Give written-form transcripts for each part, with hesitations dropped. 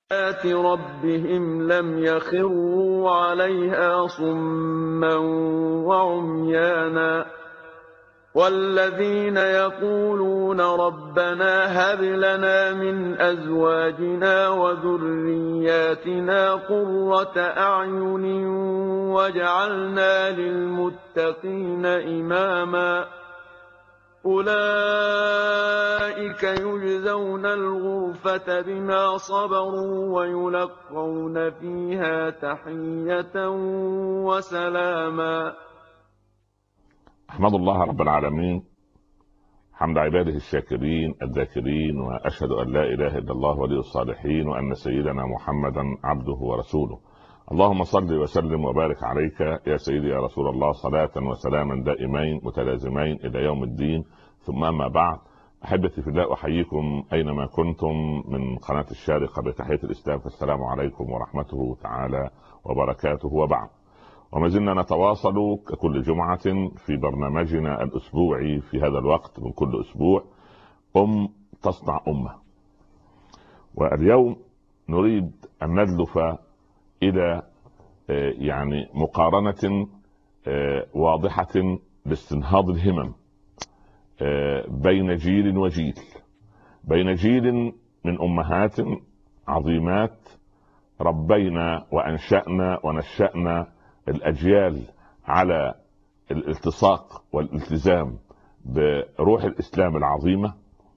آيات ربهم لم يخروا عليها صما وعميانا والذين يقولون ربنا هب لنا من أزواجنا وذرياتنا قرة أعين واجعلنا للمتقين إماما أولئك يجزون الغرفة بما صبروا ويلقون فيها تحية وسلاما. أحمد الله رب العالمين حمد عباده الشاكرين الذاكرين، وأشهد أن لا إله إلا الله ولي الصالحين، وأن سيدنا محمدا عبده ورسوله. اللهم صل وسلم وبارك عليك يا سيدي يا رسول الله، صلاة وسلاما دائمين متلازمين إلى يوم الدين. ثم أما بعد، أحبتي في الله، أحييكم أينما كنتم من قناة الشارقة بتحية الإسلام، فالسلام عليكم ورحمته تعالى وبركاته. وبعد، وما زلنا نتواصل ككل جمعة في برنامجنا الأسبوعي في هذا الوقت من كل أسبوع، تصنع أمة. واليوم نريد أن ندلف إلى يعني مقارنة واضحة لاستنهاض الهمم بين جيل وجيل، بين جيل من أمهات عظيمات ربينا وأنشأنا ونشأنا الأجيال على الالتصاق والالتزام بروح الإسلام العظيمة،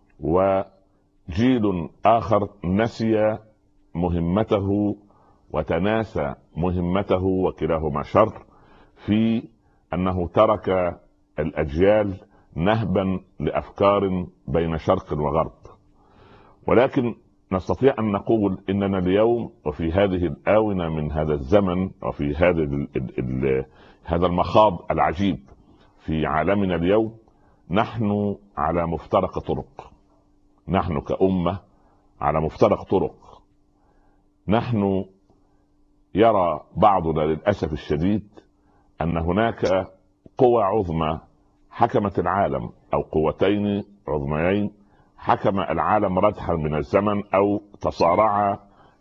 وجيل آخر نسي مهمته وتناسى مهمته، وكلاهما شر في أنه ترك الأجيال نهبا لأفكار بين شرق وغرب. ولكن نستطيع أن نقول إننا اليوم وفي هذه الآونة من هذا الزمن وفي هذا المخاض العجيب في عالمنا اليوم، نحن على مفترق طرق، نحن كأمة على مفترق طرق. نحن يرى بعضنا للأسف الشديد أن هناك قوى عظمى حكمت العالم، أو قوتين عظميين حكم العالم ردحا من الزمن، أو تصارع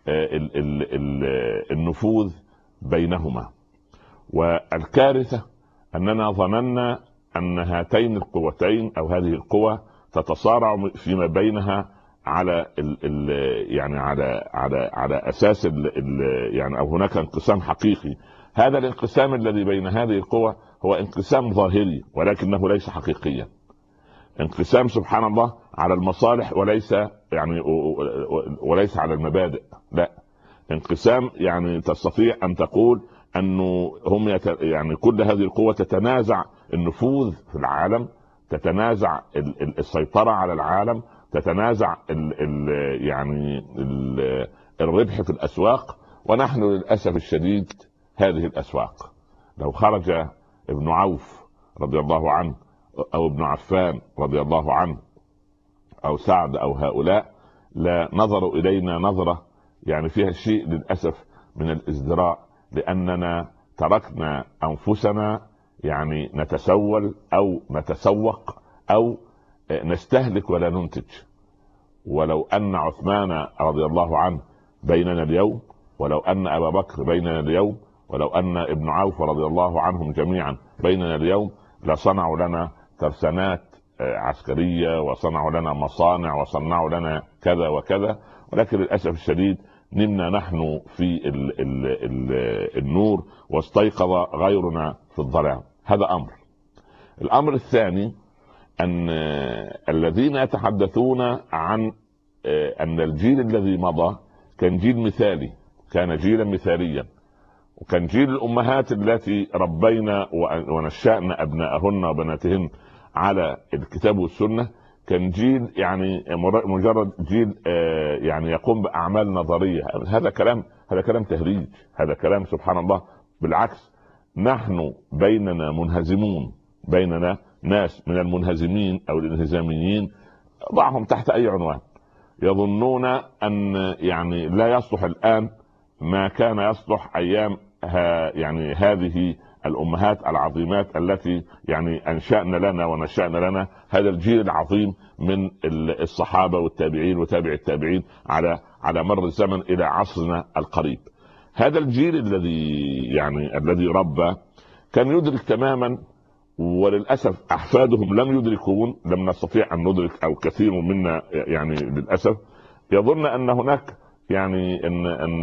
النفوذ بينهما. والكارثة أننا ظننا أن هاتين القوتين أو هذه القوى تتصارع فيما بينها على يعني على أساس يعني أو هناك انقسام حقيقي. هذا الانقسام الذي بين هذه القوى هو انقسام ظاهري ولكنه ليس حقيقيا، انقسام سبحان الله على المصالح وليس على المبادئ. لا، انقسام يعني تستطيع أن تقول أنه هم يعني كل هذه القوة تتنازع النفوذ في العالم، تتنازع السيطرة على العالم، تتنازع يعني الربح في الأسواق. ونحن للأسف الشديد هذه الأسواق، لو خرج ابن عوف رضي الله عنه أو ابن عفان رضي الله عنه أو سعد أو هؤلاء، لا نظروا إلينا نظرة يعني فيها شيء للأسف من الازدراء، لأننا تركنا أنفسنا يعني نتسول أو نتسوق أو نستهلك ولا ننتج. ولو أن عثمان رضي الله عنه بيننا اليوم، ولو أن أبا بكر بيننا اليوم، ولو أن ابن عوف رضي الله عنهم جميعا بيننا اليوم، لصنعوا لنا ترسانات عسكرية، وصنعوا لنا مصانع، وصنعوا لنا كذا وكذا. ولكن للأسف الشديد نمنا نحن في النور واستيقظ غيرنا في الظلام. هذا أمر. الأمر الثاني أن الذين يتحدثون عن أن الجيل الذي مضى كان جيل مثالي، كان جيلا مثاليا، وكان جيل الأمهات التي ربينا ونشأنا أبناءهن وبناتهن على الكتاب والسنة، كان جيل يعني مجرد جيل يعني يقوم بأعمال نظرية. هذا كلام تهريج، هذا كلام سبحان الله. بالعكس، نحن بيننا منهزمون، بيننا ناس من المنهزمين أو الانهزاميين، ضعهم تحت أي عنوان، يظنون أن يعني لا يصلح الآن ما كان يصلح أيام يعني هذه الامهات العظيمات التي يعني انشأنا لنا ونشأنا لنا هذا الجيل العظيم من الصحابه والتابعين وتابع التابعين على مر الزمن الى عصرنا القريب. هذا الجيل الذي ربى كان يدرك تماما، وللاسف احفادهم لم يدركون، لم نستطيع ان ندرك، او كثير منا يعني للاسف يظن ان هناك ان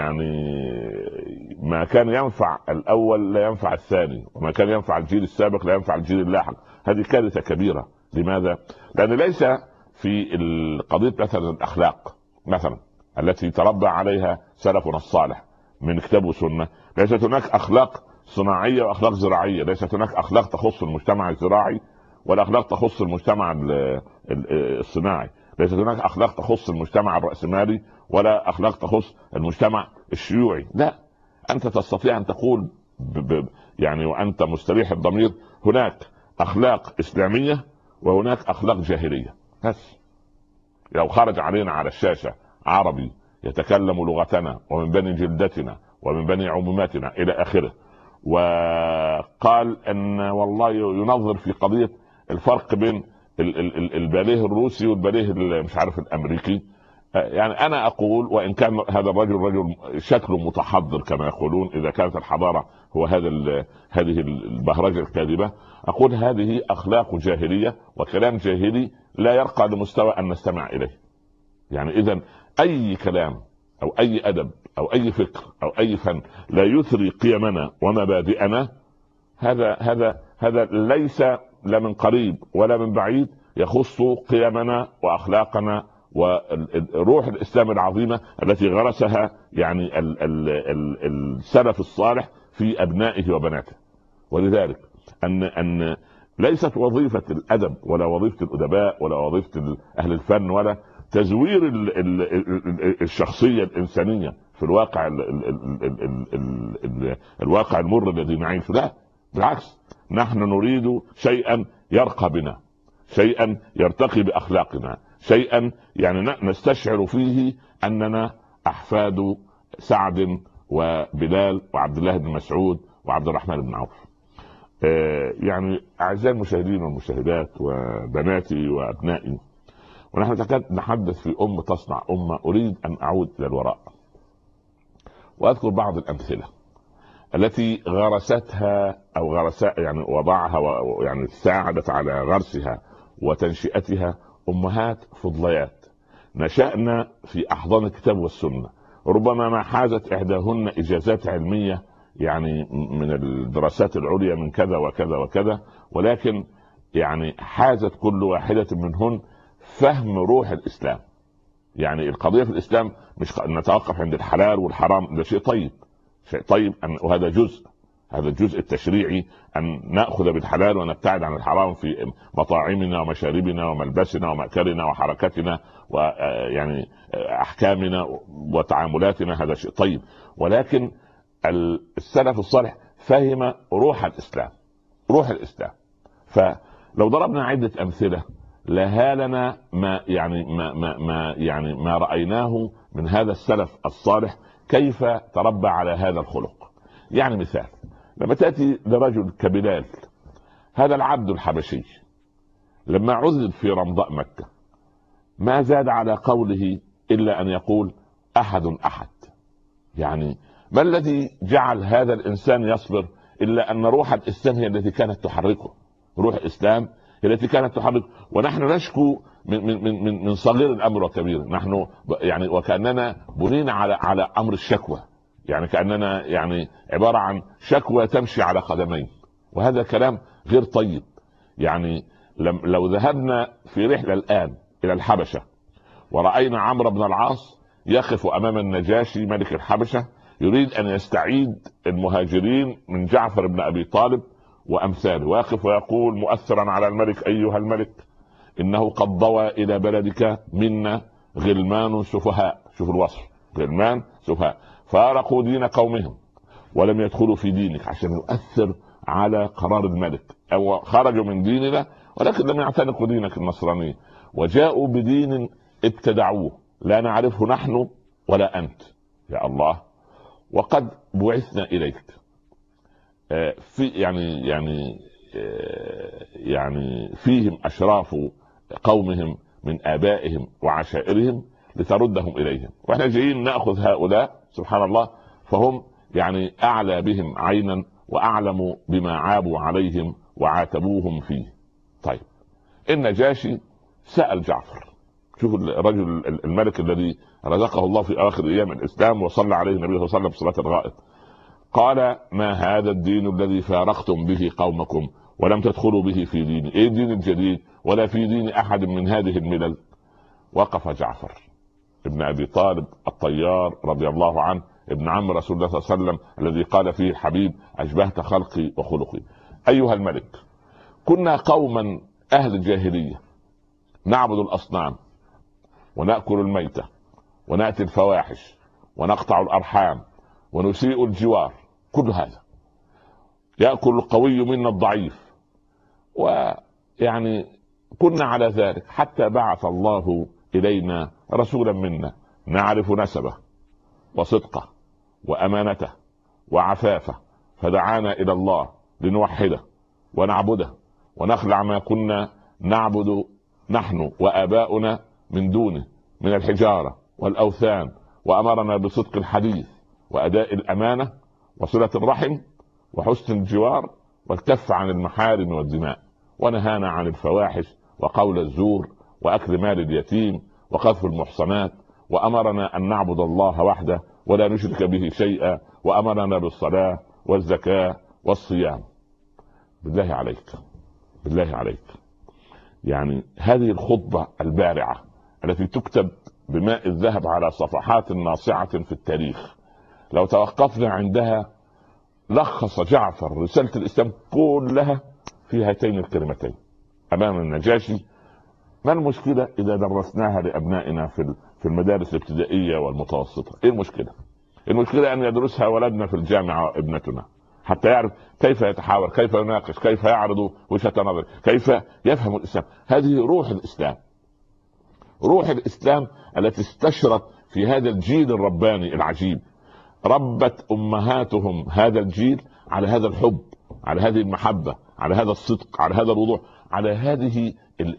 ما كان ينفع الاول لا ينفع الثاني، وما كان ينفع الجيل السابق لا ينفع الجيل اللاحق. هذه كارثه كبيره. لماذا؟ لان ليس في قضيه مثلا الاخلاق مثلا التي تربى عليها سلفنا الصالح من كتاب وسنه، ليست هناك اخلاق صناعيه واخلاق زراعيه، ليست هناك اخلاق تخص المجتمع الزراعي ولا اخلاق تخص المجتمع الصناعي، ليست هناك اخلاق تخص المجتمع الرأسمالي ولا اخلاق تخص المجتمع الشيوعي. لا، انت تستطيع ان تقول وانت مستريح الضمير هناك اخلاق اسلاميه وهناك اخلاق جاهليه. بس لو خرج علينا على الشاشه عربي يتكلم لغتنا ومن بني جلدتنا ومن بني عموماتنا الى اخره، وقال ان والله ينظر في قضيه الفرق بين الباليه الروسي والباليه مش عارف الامريكي، انا اقول وان كان هذا الرجل رجل شكله متحضر كما يقولون، اذا كانت الحضاره هو هذه البهرجه الكاذبه، اقول هذه اخلاق جاهليه وكلام جاهلي لا يرقى لمستوى ان نستمع اليه. اذا اي كلام او اي ادب او اي فكر او اي فن لا يثري قيمنا ومبادئنا، هذا ليس لا من قريب ولا من بعيد يخص قيمنا واخلاقنا وروح الاسلام العظيمه التي غرسها السلف الصالح في ابنائه وبناته. ولذلك ان ليست وظيفه الادب ولا وظيفه الادباء ولا وظيفه اهل الفن ولا تزوير الشخصيه الانسانيه في الواقع المر الذي نعيشه. لا، بالعكس، نحن نريد شيئا يرقى بنا، شيئا يرتقي باخلاقنا، شيئا نستشعر فيه اننا احفاد سعد وبلال وعبد الله بن مسعود وعبد الرحمن بن عوف. اعزائي المشاهدين والمشاهدات وبناتي وابنائي، ونحن نتحدث في تصنع امه، اريد ان اعود الى الوراء واذكر بعض الامثله التي غرستها او وضعها ساعدت على غرسها وتنشئتها امهات فضليات نشأنا في احضان الكتاب والسنه، ربما ما حازت احداهن اجازات علميه من الدراسات العليا من كذا وكذا وكذا، ولكن حازت كل واحده منهن فهم روح الاسلام. القضيه في الاسلام مش نتوقف عند الحلال والحرام، ده شيء طيب وهذا هذا الجزء التشريعي، ان ناخذ بالحلال ونبتعد عن الحرام في مطاعمنا ومشاربنا وملبسنا ومأكلنا وحركتنا احكامنا وتعاملاتنا، هذا شيء طيب. ولكن السلف الصالح فهم روح الاسلام. فلو ضربنا عده امثله لهالنا ما رأيناه من هذا السلف الصالح كيف تربى على هذا الخلق. مثال، لما تأتي لرجل كبلال، هذا العبد الحبشي لما عذب في رمضاء مكة ما زاد على قوله إلا أن يقول أحد أحد. ما الذي جعل هذا الإنسان يصبر إلا أن روح الإسلام هي التي كانت تحركه. روح الإسلام هي التي كانت تحرك، ونحن نشكو من صغير الامر وكبير. نحن وكاننا بنينا على امر الشكوى، كاننا عباره عن شكوى تمشي على قدمين، وهذا كلام غير طيب. لو ذهبنا في رحله الان الى الحبشه وراينا عمرو بن العاص يقف امام النجاشي ملك الحبشه يريد ان يستعيد المهاجرين من جعفر بن ابي طالب وامثاله، واقف ويقول مؤثرا على الملك: ايها الملك، انه قد ضوى الى بلدك منا غلمان سفهاء. شوف الوصف، غلمان سفهاء فارقوا دين قومهم ولم يدخلوا في دينك، عشان يؤثر على قرار الملك. او خرجوا من ديننا ولكن لم يعتنقوا دينك النصراني، وجاءوا بدين ابتدعوه لا نعرفه نحن ولا انت. يا الله، وقد بعثنا اليك. في يعني فيهم اشراف قومهم من ابائهم وعشائرهم لتردهم اليهم، واحنا جايين ناخذ هؤلاء سبحان الله، فهم يعني اعلى بهم عينا واعلم بما عابوا عليهم وعاتبوهم فيه. طيب النجاشي سأل جعفر، شوف الرجل الملك الذي رزقه الله في اواخر ايام الاسلام وصلى عليه النبي صلى الله عليه وسلم بصلاة الغائب، قال: ما هذا الدين الذي فارقتم به قومكم ولم تدخلوا به في ديني؟ ايه الدين الجديد ولا في دين احد من هذه الملل؟ وقف جعفر ابن ابي طالب الطيار رضي الله عنه، ابن عم رسول الله صلى الله عليه وسلم، الذي قال فيه الحبيب: اشبهت خلقي وخلقي. ايها الملك، كنا قوما اهل الجاهليه نعبد الاصنام وناكل الميته وناتي الفواحش ونقطع الارحام ونسيء الجوار، كل هذا ياكل القوي منا الضعيف، ويعني كنا على ذلك حتى بعث الله الينا رسولا منا نعرف نسبه وصدقه وامانته وعفافه، فدعانا الى الله لنوحده ونعبده ونخلع ما كنا نعبد نحن وآباؤنا من دونه من الحجارة والأوثان، وأمرنا بصدق الحديث وأداء الأمانة وصلة الرحم وحسن الجوار والكف عن المحارم والدماء، ونهانا عن الفواحش وقول الزور وأكل مال اليتيم وقذف المحصنات، وأمرنا أن نعبد الله وحده ولا نشرك به شيئا، وأمرنا بالصلاة والزكاة والصيام. بالله عليك، بالله عليك، يعني هذه الخطبة البارعة التي تكتب بماء الذهب على صفحات ناصعة في التاريخ، لو توقفنا عندها لخص جعفر رسالة الإسلام كلها في هاتين الكلمتين أمام النجاشي. ما المشكلة إذا درسناها لأبنائنا في المدارس الابتدائية والمتوسطة؟ إيه المشكلة؟ المشكلة أن يدرسها ولدنا في الجامعة ابنتنا حتى يعرف كيف يتحاور، كيف يناقش، كيف يعرض وجهة نظر، كيف يفهم الإسلام. هذه روح الإسلام، روح الإسلام التي استشرت في هذا الجيل الرباني العجيب. ربت أمهاتهم هذا الجيل على هذا الحب، على هذه المحبة، على هذا الصدق، على هذا الوضوح، على هذه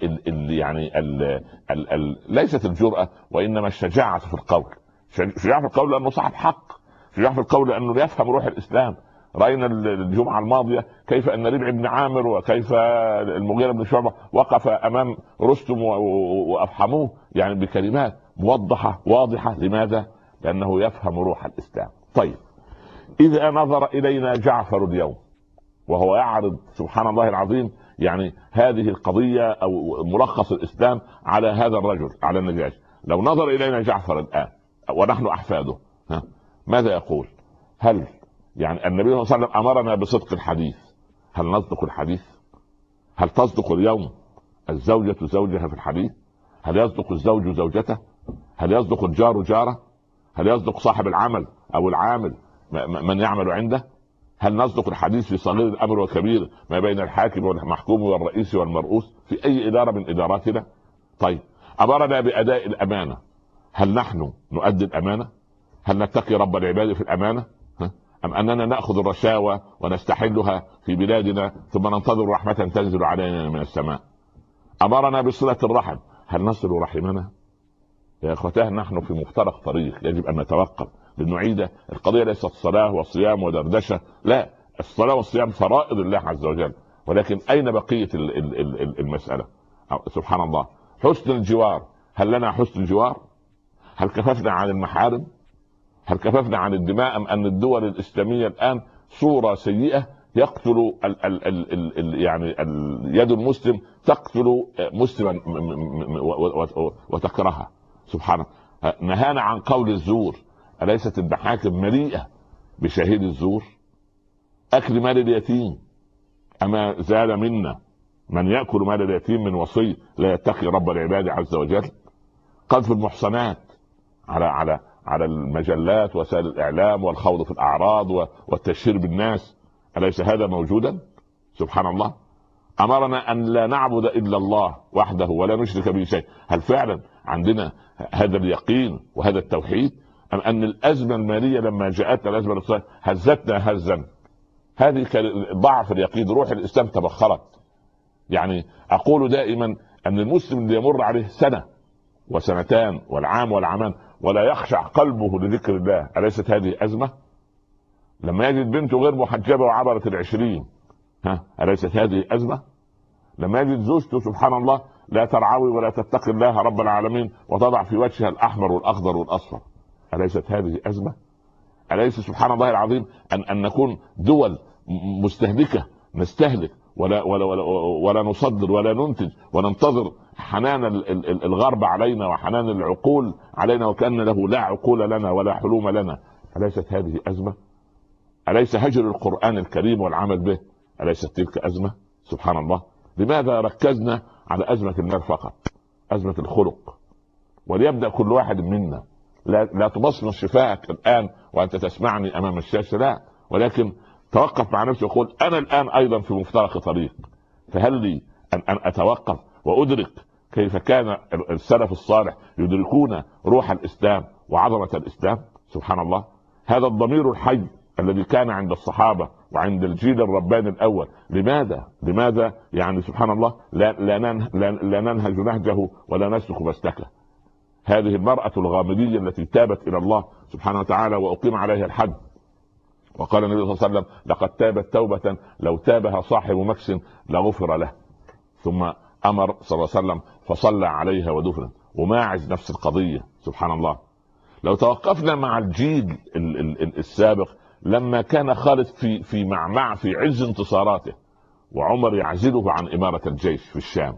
ليست الجرأة وإنما الشجاعة في القول. شجاعة في القول لأنه صاحب حق، شجاعة في القول لأنه يفهم روح الإسلام. رأينا الجمعة الماضية كيف أن ربع بن عامر وكيف المغيرة بن شعبة وقف أمام رستم وأفحموه يعني بكلمات موضحة واضحة. لماذا؟ لأنه يفهم روح الإسلام. طيب إذا نظر إلينا جعفر اليوم وهو يعرض سبحان الله العظيم يعني هذه القضية أو ملخص الإسلام على هذا الرجل، على النجاشي، لو نظر إلينا جعفر الآن ونحن أحفاده ماذا يقول؟ هل يعني النبي صلى الله عليه وسلم أمرنا بصدق الحديث، هل نصدق الحديث؟ هل تصدق اليوم الزوجة زوجها في الحديث؟ هل يصدق الزوج زوجته؟ هل يصدق الجار جاره؟ هل يصدق صاحب العمل أو العامل من يعمل عنده؟ هل نصدق الحديث في صغير الأمر وكبير ما بين الحاكم والمحكوم والرئيس والمرؤوس في أي إدارة من إداراتنا؟ طيب أمرنا بأداء الأمانة، هل نحن نؤدي الأمانة؟ هل نتقي رب العباد في الأمانة؟ أم أننا نأخذ الرشاوى ونستحلها في بلادنا ثم ننتظر رحمة تنزل علينا من السماء؟ أمرنا بصلة الرحم، هل نصل رحمنا؟ يا أخوتاه نحن في مفترق طريق، يجب أن نتوقف لنعيد القضية. ليست صلاة وصيام ودردشة، لا، الصلاة والصيام فرائض الله عز وجل، ولكن أين بقية المسألة؟ سبحان الله. حسن الجوار، هل لنا حسن الجوار؟ هل كففنا عن المحارم؟ هل كففنا عن الدماء؟ أم أن الدول الإسلامية الآن صورة سيئة يقتل يعني اليد المسلم تقتل مسلما وتكرهها؟ سبحانه. نهانا عن قول الزور، أليست المحاكم مليئة بشهيد الزور؟ أكل مال اليتيم، أما زال منا من يأكل مال اليتيم من وصي لا يتقي رب العباد عز وجل؟ قذف المحصنات على المجلات وسائل الإعلام والخوض في الأعراض والتشهير بالناس، أليس هذا موجودا؟ سبحان الله. أمرنا أن لا نعبد إلا الله وحده ولا نشرك به شيء. هل فعلا عندنا هذا اليقين وهذا التوحيد؟ أم أن الأزمة المالية لما جاءتنا الأزمة الاقتصادية هزتنا هذه ضعف اليقين، روح الاسلام تبخرت. يعني اقول دائما ان المسلم اللي يمر عليه سنه وسنتان والعام والعامان ولا يخشع قلبه لذكر الله، اليست هذه ازمه؟ لما يجد بنته غير محجبه وعبرت 20، اليست هذه ازمه؟ لما يجد زوجته سبحان الله لا ترعوي ولا تتقي الله رب العالمين وتضع في وجهها الاحمر والاخضر والاصفر، اليست هذه ازمه؟ اليس سبحان الله العظيم ان نكون دول مستهلكه نستهلك ولا نصدر ولا ننتج وننتظر حنان الغرب علينا وحنان العقول علينا وكأن له لا عقول لنا ولا حلوم لنا؟ أليست هذه أزمة؟ أليس هجر القرآن الكريم والعمل به أليست تلك أزمة؟ سبحان الله. لماذا ركزنا على أزمة المال فقط؟ أزمة الخلق. وليبدأ كل واحد منا، لا تبصمص شفاءك الآن وأنت تسمعني أمام الشاشة، لا، ولكن توقف مع نفسي وقول أنا الآن أيضا في مفترق طريق، فهل لي أن أتوقف وأدرك كيف كان السلف الصالح يدركون روح الإسلام وعظمة الإسلام؟ سبحان الله. هذا الضمير الحي الذي كان عند الصحابة وعند الجيل الرباني الأول، لماذا يعني سبحان الله لا ننهج نهجه ولا نسلك مسلكه؟ هذه المرأة الغامدية التي تابت إلى الله سبحانه وتعالى وأقيم عليها الحد، وقال النبي صلى الله عليه وسلم لقد تابت توبة لو تابها صاحب مكس لغفر له، ثم أمر صلى الله عليه وسلم فصلى عليها ودفنت. وماعز نفس القضية سبحان الله. لو توقفنا مع الجيل السابق لما كان خالد في معمعة في عز انتصاراته وعمر يعزله عن إمارة الجيش في الشام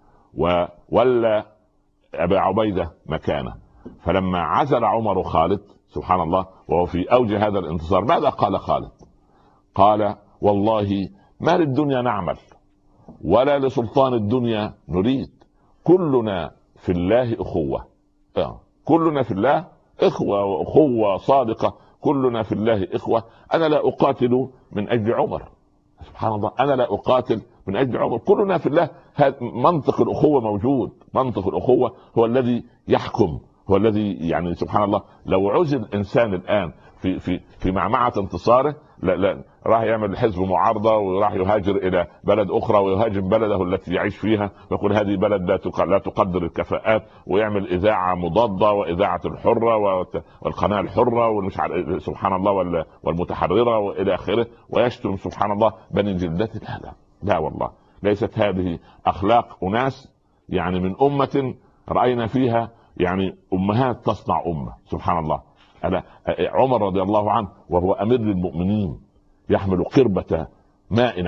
ولا أبا عبيدة مكانه، فلما عزل عمر خالد سبحان الله وهو في أوج هذا الانتصار ماذا قال خالد؟ قال والله ما للدنيا نعمل ولا لسلطان الدنيا نريد، كلنا في الله أخوة. كلنا في الله إخوة وأخوة صادقة، كلنا في الله إخوة. أنا لا أقاتل من أجل عمر سبحان الله، أنا لا أقاتل من أجل عمر، كلنا في الله. منطق الأخوة موجود، منطق الأخوة هو الذي يحكم، هو الذي يعني سبحان الله. لو عزل إنسان الآن في معمعة انتصاره لا راح يعمل حزب معارضة وراح يهاجر إلى بلد أخرى ويهاجم بلده التي يعيش فيها ويقول هذه بلد لا تقدر الكفاءات، ويعمل إذاعة مضادة وإذاعة الحرة والقناة الحرة والمش سبحان الله والمتحررة وإلى آخره، ويشتم سبحان الله بني جلدته. لا والله، ليست هذه أخلاق أناس يعني من أمة رأينا فيها يعني أمهات تصنع أمة سبحان الله. عمر رضي الله عنه وهو أمير المؤمنين يحمل قربة ماء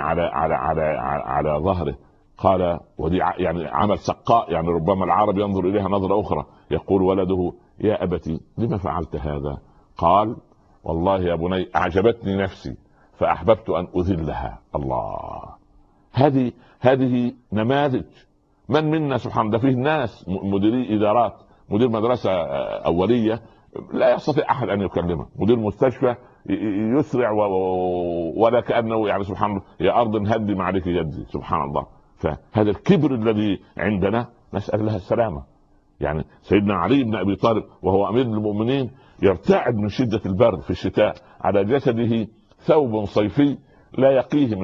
على ظهره، قال ودي يعني عمل سقاء، يعني ربما العرب ينظر إليها نظرة أخرى، يقول ولده يا أبتي لما فعلت هذا؟ قال والله يا بني أعجبتني نفسي فأحببت أن أذلها. الله، هذه نماذج. من منا سبحان الله، ده فيه ناس مديري إدارات، مدير مدرسة أولية لا يستطيع أحد أن يكلمه، مدير مستشفى يسرع ولا كأنه يعني سبحان الله يا أرض هدي ما عليك يدي سبحان الله. فهذا الكبر الذي عندنا نسأل الله السلامة. يعني سيدنا علي بن أبي طالب وهو أمير المؤمنين يرتعد من شدة البرد في الشتاء، على جسده ثوب صيفي لا يقيه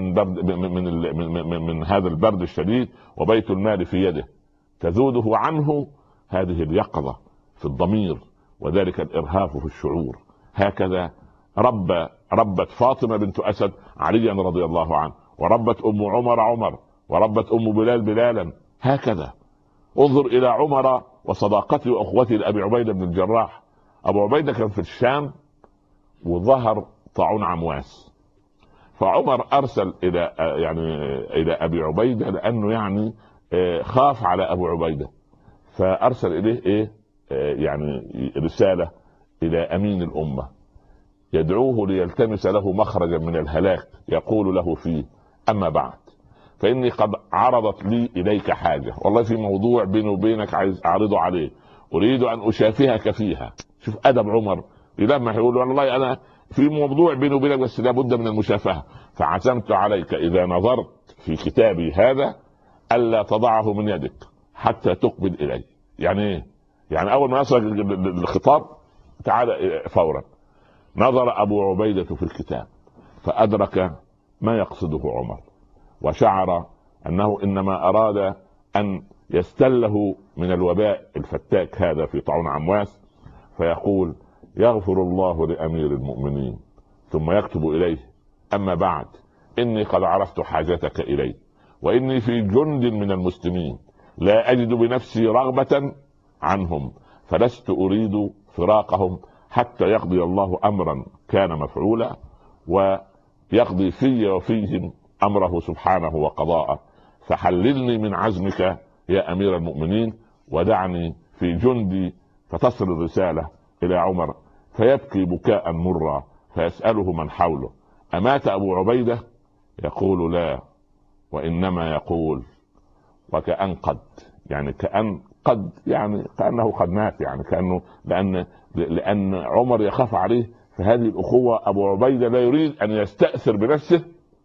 من هذا البرد الشديد، وبيت المال في يده تذوده عنه هذه اليقظة في الضمير وذلك الإرهاف في الشعور. هكذا ربت فاطمة بنت أسد عليا رضي الله عنه، وربت أم عمر وربت أم بلال بلالا. هكذا انظر إلى عمر وصداقته وأخوته لأبي عبيدة بن الجراح. أبو عبيدة كان في الشام وظهر طاعون عمواس، فعمر أرسل إلى أبي عبيدة لأنه يعني خاف على أبو عبيدة، فأرسل إليه يعني رسالة إلى أمين الأمة يدعوه ليلتمس له مخرجا من الهلاك، يقول له فيه أما بعد فإني قد عرضت لي إليك حاجة، والله في موضوع بيني وبينك عايز أعرضه عليه، أريد أن أشافهك فيها. شوف أدب عمر، لما يقول والله أنا في موضوع بيني وبينك بس لابد من المشافهة، فعزمت عليك إذا نظرت في كتابي هذا ألا تضعه من يدك حتى تقبل إلي. يعني إيه؟ يعني أول ما يصل الخطاب تعال فورا. نظر أبو عبيدة في الكتاب فأدرك ما يقصده عمر، وشعر أنه إنما أراد أن يستله من الوباء الفتاك هذا في طاعون عمواس، فيقول: يغفر الله لأمير المؤمنين، ثم يكتب إليه: أما بعد، إني قد عرفت حاجتك إلي، وإني في جند من المسلمين لا أجد بنفسي رغبة عنهم، فلست أريد فراقهم حتى يقضي الله أمرا كان مفعولا، ويقضي في وفيهم أمره سبحانه وقضاءه، فحللني من عزمك يا أمير المؤمنين، ودعني في جندي. فتصل الرسالة إلى عمر، فيبكي بكاء مرا، فيسأله من حوله: أمات أبو عبيدة؟ يقول: لا، وإنما يقول وكأن قد، يعني كأن قد، يعني كأنه قد مات، يعني كأنه لأن عمر يخاف عليه. فهذه الأخوة أبو عبيدة لا يريد أن يستأثر بنفسه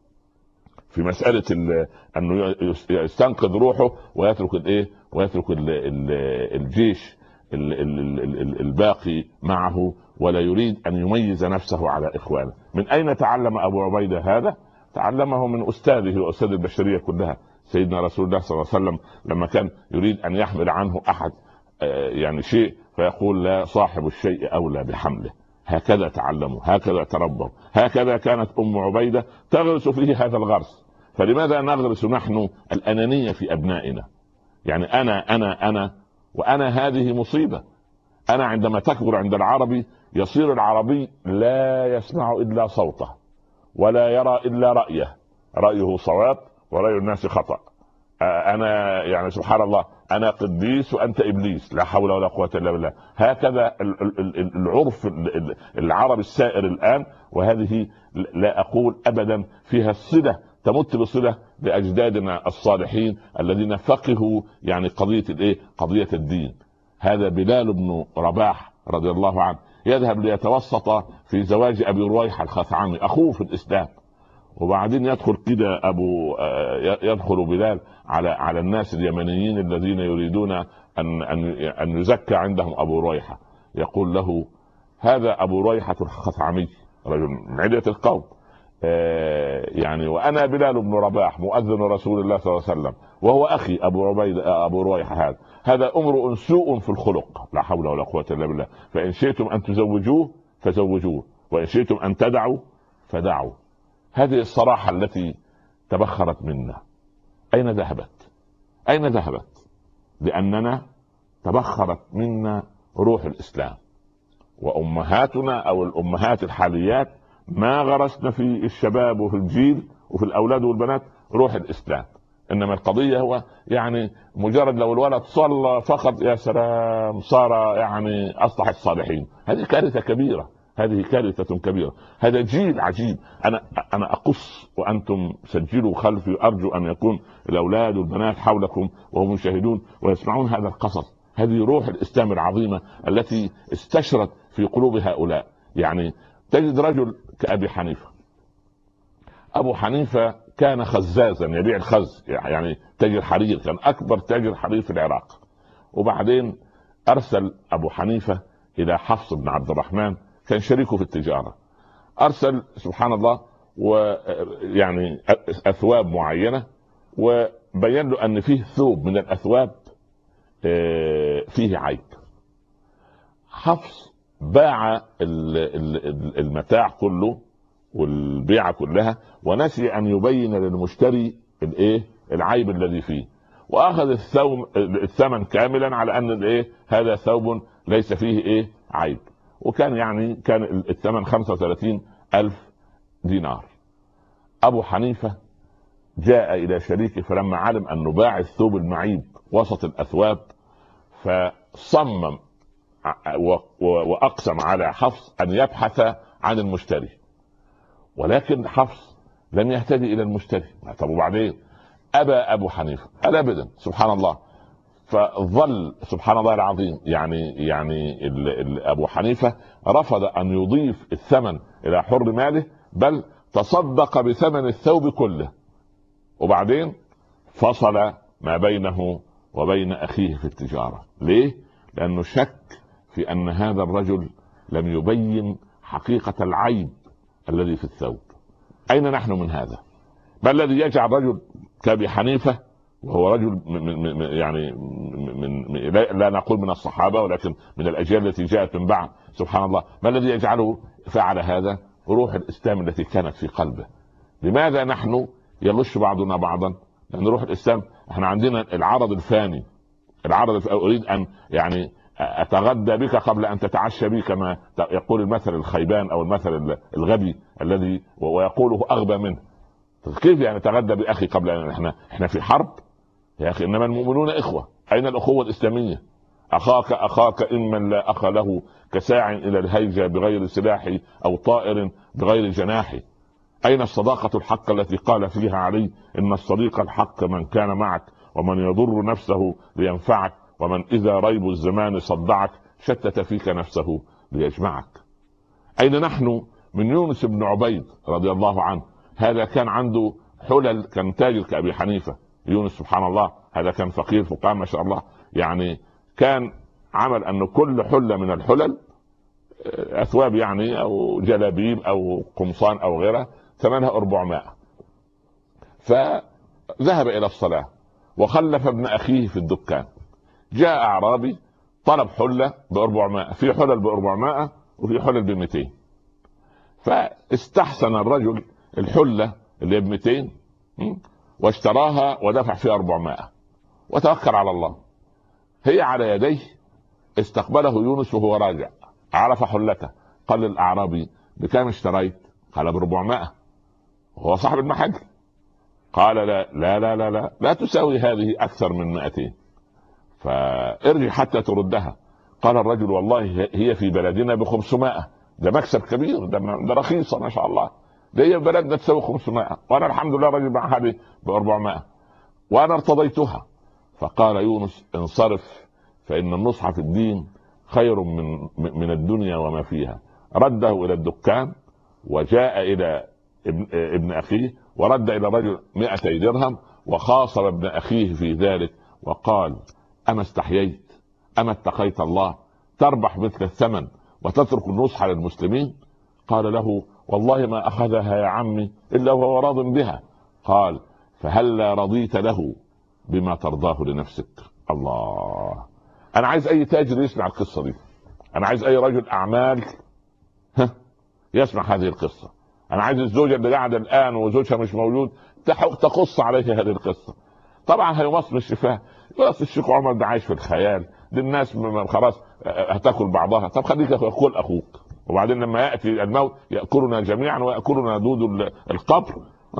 في مسألة أنه يستنقذ روحه ويترك ويترك الجيش الباقي معه، ولا يريد أن يميز نفسه على إخوانه. من أين تعلم أبو عبيدة هذا؟ تعلمه من أستاذه وأستاذ البشرية كلها سيدنا رسول الله صلى الله عليه وسلم، لما كان يريد أن يحمل عنه أحد يعني شيء، فيقول: لا، صاحب الشيء أولى بحمله. هكذا تعلموا، هكذا تربوا، هكذا كانت أم عبيدة تغرس فيه هذا الغرس. فلماذا نغرس نحن الأنانية في أبنائنا؟ يعني أنا وأنا هذه مصيبة. أنا عندما تكبر عند العربي يصير العربي لا يسمع إلا صوته، ولا يرى إلا رأيه صواب ورأي الناس خطأ. أنا يعني سبحان الله، أنا قديس وأنت إبليس، لا حول ولا قوة إلا بالله. هكذا العرف العربي السائر الآن، وهذه لا أقول أبدا فيها الصلة، تمت بصلة بأجدادنا الصالحين الذين فقهوا يعني قضية الدين. هذا بلال بن رباح رضي الله عنه يذهب ليتوسط في زواج أبي رويحة الخثعمي أخوه في الإسلام، وبعدين يدخل بلال على الناس اليمنيين الذين يريدون أن يزكى عندهم أبو رويحة، يقول له: هذا أبو رويحة الخثعمي رجل من عدة القوم، يعني وأنا بلال بن رباح مؤذن رسول الله صلى الله عليه وسلم، وهو أخي أبو رويحة هذا امرؤ سوء في الخلق، لا حول ولا قوة إلا بالله. فإن شئتم أن تزوجوه فزوجوه، وإن شئتم أن تدعوا فدعوا. هذه الصراحة التي تبخرت منا أين ذهبت؟ أين ذهبت؟ لأننا تبخرت منا روح الإسلام، وأمهاتنا أو الأمهات الحاليات ما غرسنا في الشباب وفي الجيل وفي الأولاد والبنات روح الإسلام. إنما القضية هو يعني مجرد لو الولد صلى فقط يا سلام صار يعني أصلح الصالحين. هذه كارثة كبيرة، هذه كارثة كبيرة. هذا جيل عجيب. أنا أقص وأنتم سجلوا خلفي، أرجو أن يكون الأولاد والبنات حولكم وهم يشاهدون ويسمعون هذا القصص. هذه روح الإسلام العظيمة التي استشرت في قلوب هؤلاء. يعني تجد رجل كأبي حنيفة. أبو حنيفة كان خزازا يبيع الخز، يعني تاجر حرير، كان أكبر تاجر حرير في العراق. وبعدين أرسل أبو حنيفة إلى حفص بن عبد الرحمن، كان شريكه في التجارة، أرسل سبحان الله ويعني أثواب معينة، وبين له أن فيه ثوب من الأثواب فيه عيب. حفص باع المتاع كله والبيعة كلها، ونسي أن يبين للمشتري العيب الذي فيه، وأخذ الثمن كاملا على أن هذا ثوب ليس فيه عيب. وكان يعني كان الثمن 35,000 دينار. أبو حنيفة جاء إلى شريكه، فلما علم أنه باع الثوب المعيب وسط الأثواب فصمم وأقسم على حفص أن يبحث عن المشتري، ولكن حفص لم يهتدي إلى المشتري. طب وبعدين أبى أبو حنيفة، قال أبدا سبحان الله. فظل سبحان الله العظيم يعني أبو حنيفة رفض أن يضيف الثمن إلى حر ماله، بل تصدق بثمن الثوب كله. وبعدين فصل ما بينه وبين أخيه في التجارة. ليه؟ لأنه شك في أن هذا الرجل لم يبين حقيقة العيب الذي في الثوب. أين نحن من هذا؟ ما الذي يجعل رجل كأبي حنيفة، وهو رجل يعني لا نقول من الصحابة ولكن من الأجيال التي جاءت من بعد، سبحان الله، ما الذي يجعله فعل هذا؟ روح الإسلام التي كانت في قلبه. لماذا نحن يغش بعضنا بعضا؟ لأن روح الإسلام، احنا عندنا العرض الفاني، أريد أن يعني أتغدى بك قبل أن تتعشى بي، كما يقول المثل الخيبان أو المثل الغبي الذي ويقوله أغبى منه. كيف يعني أتغدى بأخي قبل أن احنا في حرب يا أخي؟ إنما المؤمنون إخوة. أين الأخوة الإسلامية؟ أخاك إمن لا أخ له، كساع إلى الهيجة بغير سلاح أو طائر بغير جناح. أين الصداقة الحق التي قال فيها علي إن الصديق الحق من كان معك ومن يضر نفسه لينفعك ومن إذا ريب الزمان صدعك شتت فيك نفسه ليجمعك. أين نحن من يونس بن عبيد رضي الله عنه؟ هذا كان عنده حلل، كان تاجر كأبي حنيفة. يونس سبحان الله هذا كان فقير فقام ما شاء الله، يعني كان عمل أن كل حلة من الحلل، أثواب يعني أو جلابيب أو قمصان أو غيرها، ثمنها 400. فذهب إلى الصلاة وخلف ابن أخيه في الدكان. جاء أعرابي طلب حلة ب400، في حلل ب400 وفي حلل ب200. فاستحسن الرجل الحلة اللي ب200 واشتراها ودفع فيها 400 وتوكل على الله. هي على يديه استقبله يونس وهو راجع، عرف حلته، قال للأعرابي بكام اشتريت؟ قال ب400. وهو صاحب المحل قال لا لا لا لا لا, لا تساوي هذه أكثر من 200، فارجع حتى تردها. قال الرجل والله هي في بلدنا ب500، ده مكسب كبير، ده رخيصة ما شاء الله، ده هي بلدنا تساوي 500 وانا الحمد لله راجل معها ب400 وانا ارتضيتها. فقال يونس انصرف فإن النصح في الدين خير من الدنيا وما فيها. رده إلى الدكان وجاء إلى ابن أخيه ورد إلى رجل 200 درهم وخاصم ابن أخيه في ذلك وقال أما استحييت أما اتقيت الله تربح مثل الثمن وتترك النصح للمسلمين؟ قال له والله ما أخذها يا عمي إلا وهو راض بها. قال فهلا رضيت له بما ترضاه لنفسك. الله، أنا عايز أي تاجر يسمع القصة دي، أنا عايز أي رجل أعمال يسمع هذه القصة. أنا عايز الزوجة اللي قاعدة الآن وزوجها مش موجود تقص عليها هذه القصة. طبعا هيوصل الشفاه، يوصل الشيخ عمر ده عايش في الخيال، دي الناس خلاص هتاكل بعضها. طب خليك ياكل أخوك، وبعدين لما يأتي الموت يأكلنا جميعا ويأكلنا دود القبر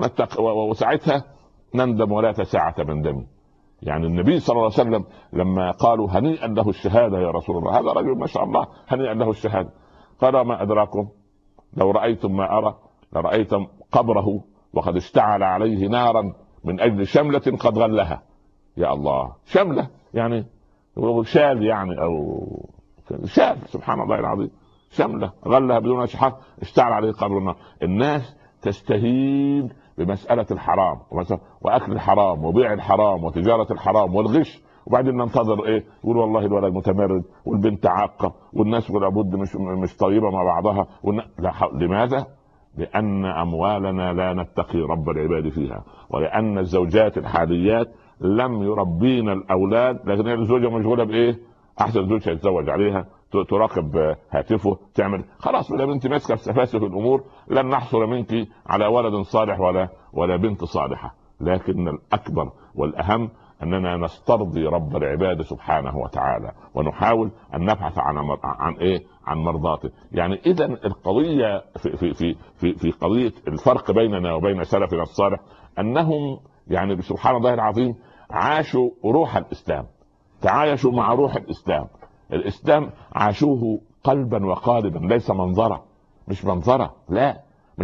وساعتها نندم ولا ساعة من دم. يعني النبي صلى الله عليه وسلم لما قالوا هنيئا له الشهادة يا رسول الله، هذا رجل ما شاء الله هنيئا له الشهادة، قال ما أدراكم لو رأيتم ما أرى لرأيتم قبره وقد اشتعل عليه نارا من أجل شملة قد غلها. يا الله، شملة يعني شال يعني أو شال، سبحان الله العظيم، شملة غلها بدون شحات اشتعل عليه قبر النار. الناس تستهين بمسألة الحرام وأكل الحرام وبيع الحرام وتجارة الحرام والغش، وبعدين ننتظر ايه؟ يقول والله الولد متمرد والبنت عاقة والناس لابد مش طيبة مع بعضها لماذا؟ لأن أموالنا لا نتقي رب العباد فيها، ولأن الزوجات الحاليات لم يربين الأولاد، لكن الزوجة مشغولة بإيه؟ أحسن زوجة يتزوج عليها، تراقب هاتفه، تعمل خلاص ولا بنت ماسكة في سفاسف الأمور، لن نحصل منك على ولد صالح ولا بنت صالحة. لكن الأكبر والأهم أننا نسترضي رب العباد سبحانه وتعالى ونحاول أن نبحث عن إيه؟ عن مرضاته. يعني إذا القضية في قضية الفرق بيننا وبين سلفنا الصالح أنهم يعني سبحان الله العظيم عاشوا روح الإسلام، تعايشوا مع روح الإسلام. الإسلام عاشوه قلبا وقالبا، ليس منظرة، مش منظرة، لا،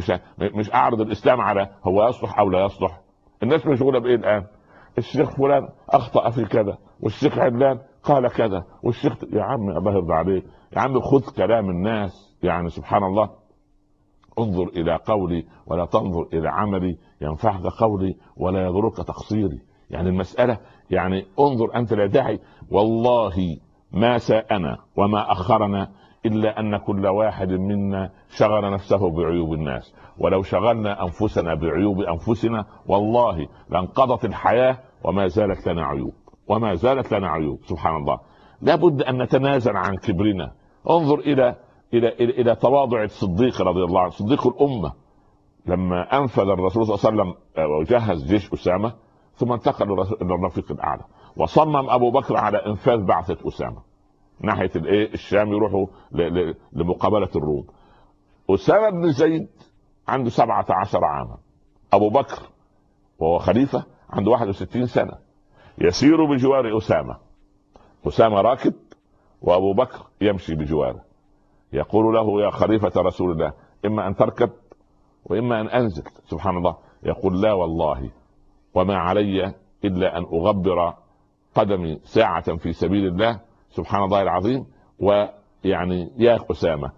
مش أعرض الإسلام على هو يصلح أو لا يصلح. الناس مشغولة بإيه الآن؟ الشيخ فلان أخطأ في كذا، والشيخ علان قال كذا، والشيخ يا عم الله يرضى عليك يا عم خذ كلام الناس. يعني سبحان الله، انظر إلى قولي ولا تنظر إلى عملي، ينفعك قولي ولا يضرك تقصيري. يعني المسألة يعني انظر أنت لا داعي، والله ما ساءنا وما أخرنا إلا أن كل واحد منا شغل نفسه بعيوب الناس، ولو شغلنا أنفسنا بعيوب أنفسنا والله لانقضت الحياة وما زالت لنا عيوب، وما زالت لنا عيوب. سبحان الله. لابد أن نتنازل عن كبرنا. انظر إلى تواضع الصديق رضي الله عنه، صديق الأمة، لما أنفذ الرسول صلى الله عليه وسلم وجهز جيش أسامة ثم انتقل إلى الرفيق الأعلى، وصمم أبو بكر على إنفاذ بعثة أسامة ناحية الشام، يروحوا لمقابلة الروم. أسامة بن زيد عنده 17 عاما، أبو بكر وهو خليفة عنده 61 سنة، يسير بجوار أسامة. أسامة راكب وأبو بكر يمشي بجواره، يقول له: يا خليفة رسول الله، إما أن تركب وإما أن أنزل. سبحان الله. يقول: لا والله وما علي إلا أن أغبر قدمي ساعة في سبيل الله. سبحان الله العظيم. ويعني يا أسامة،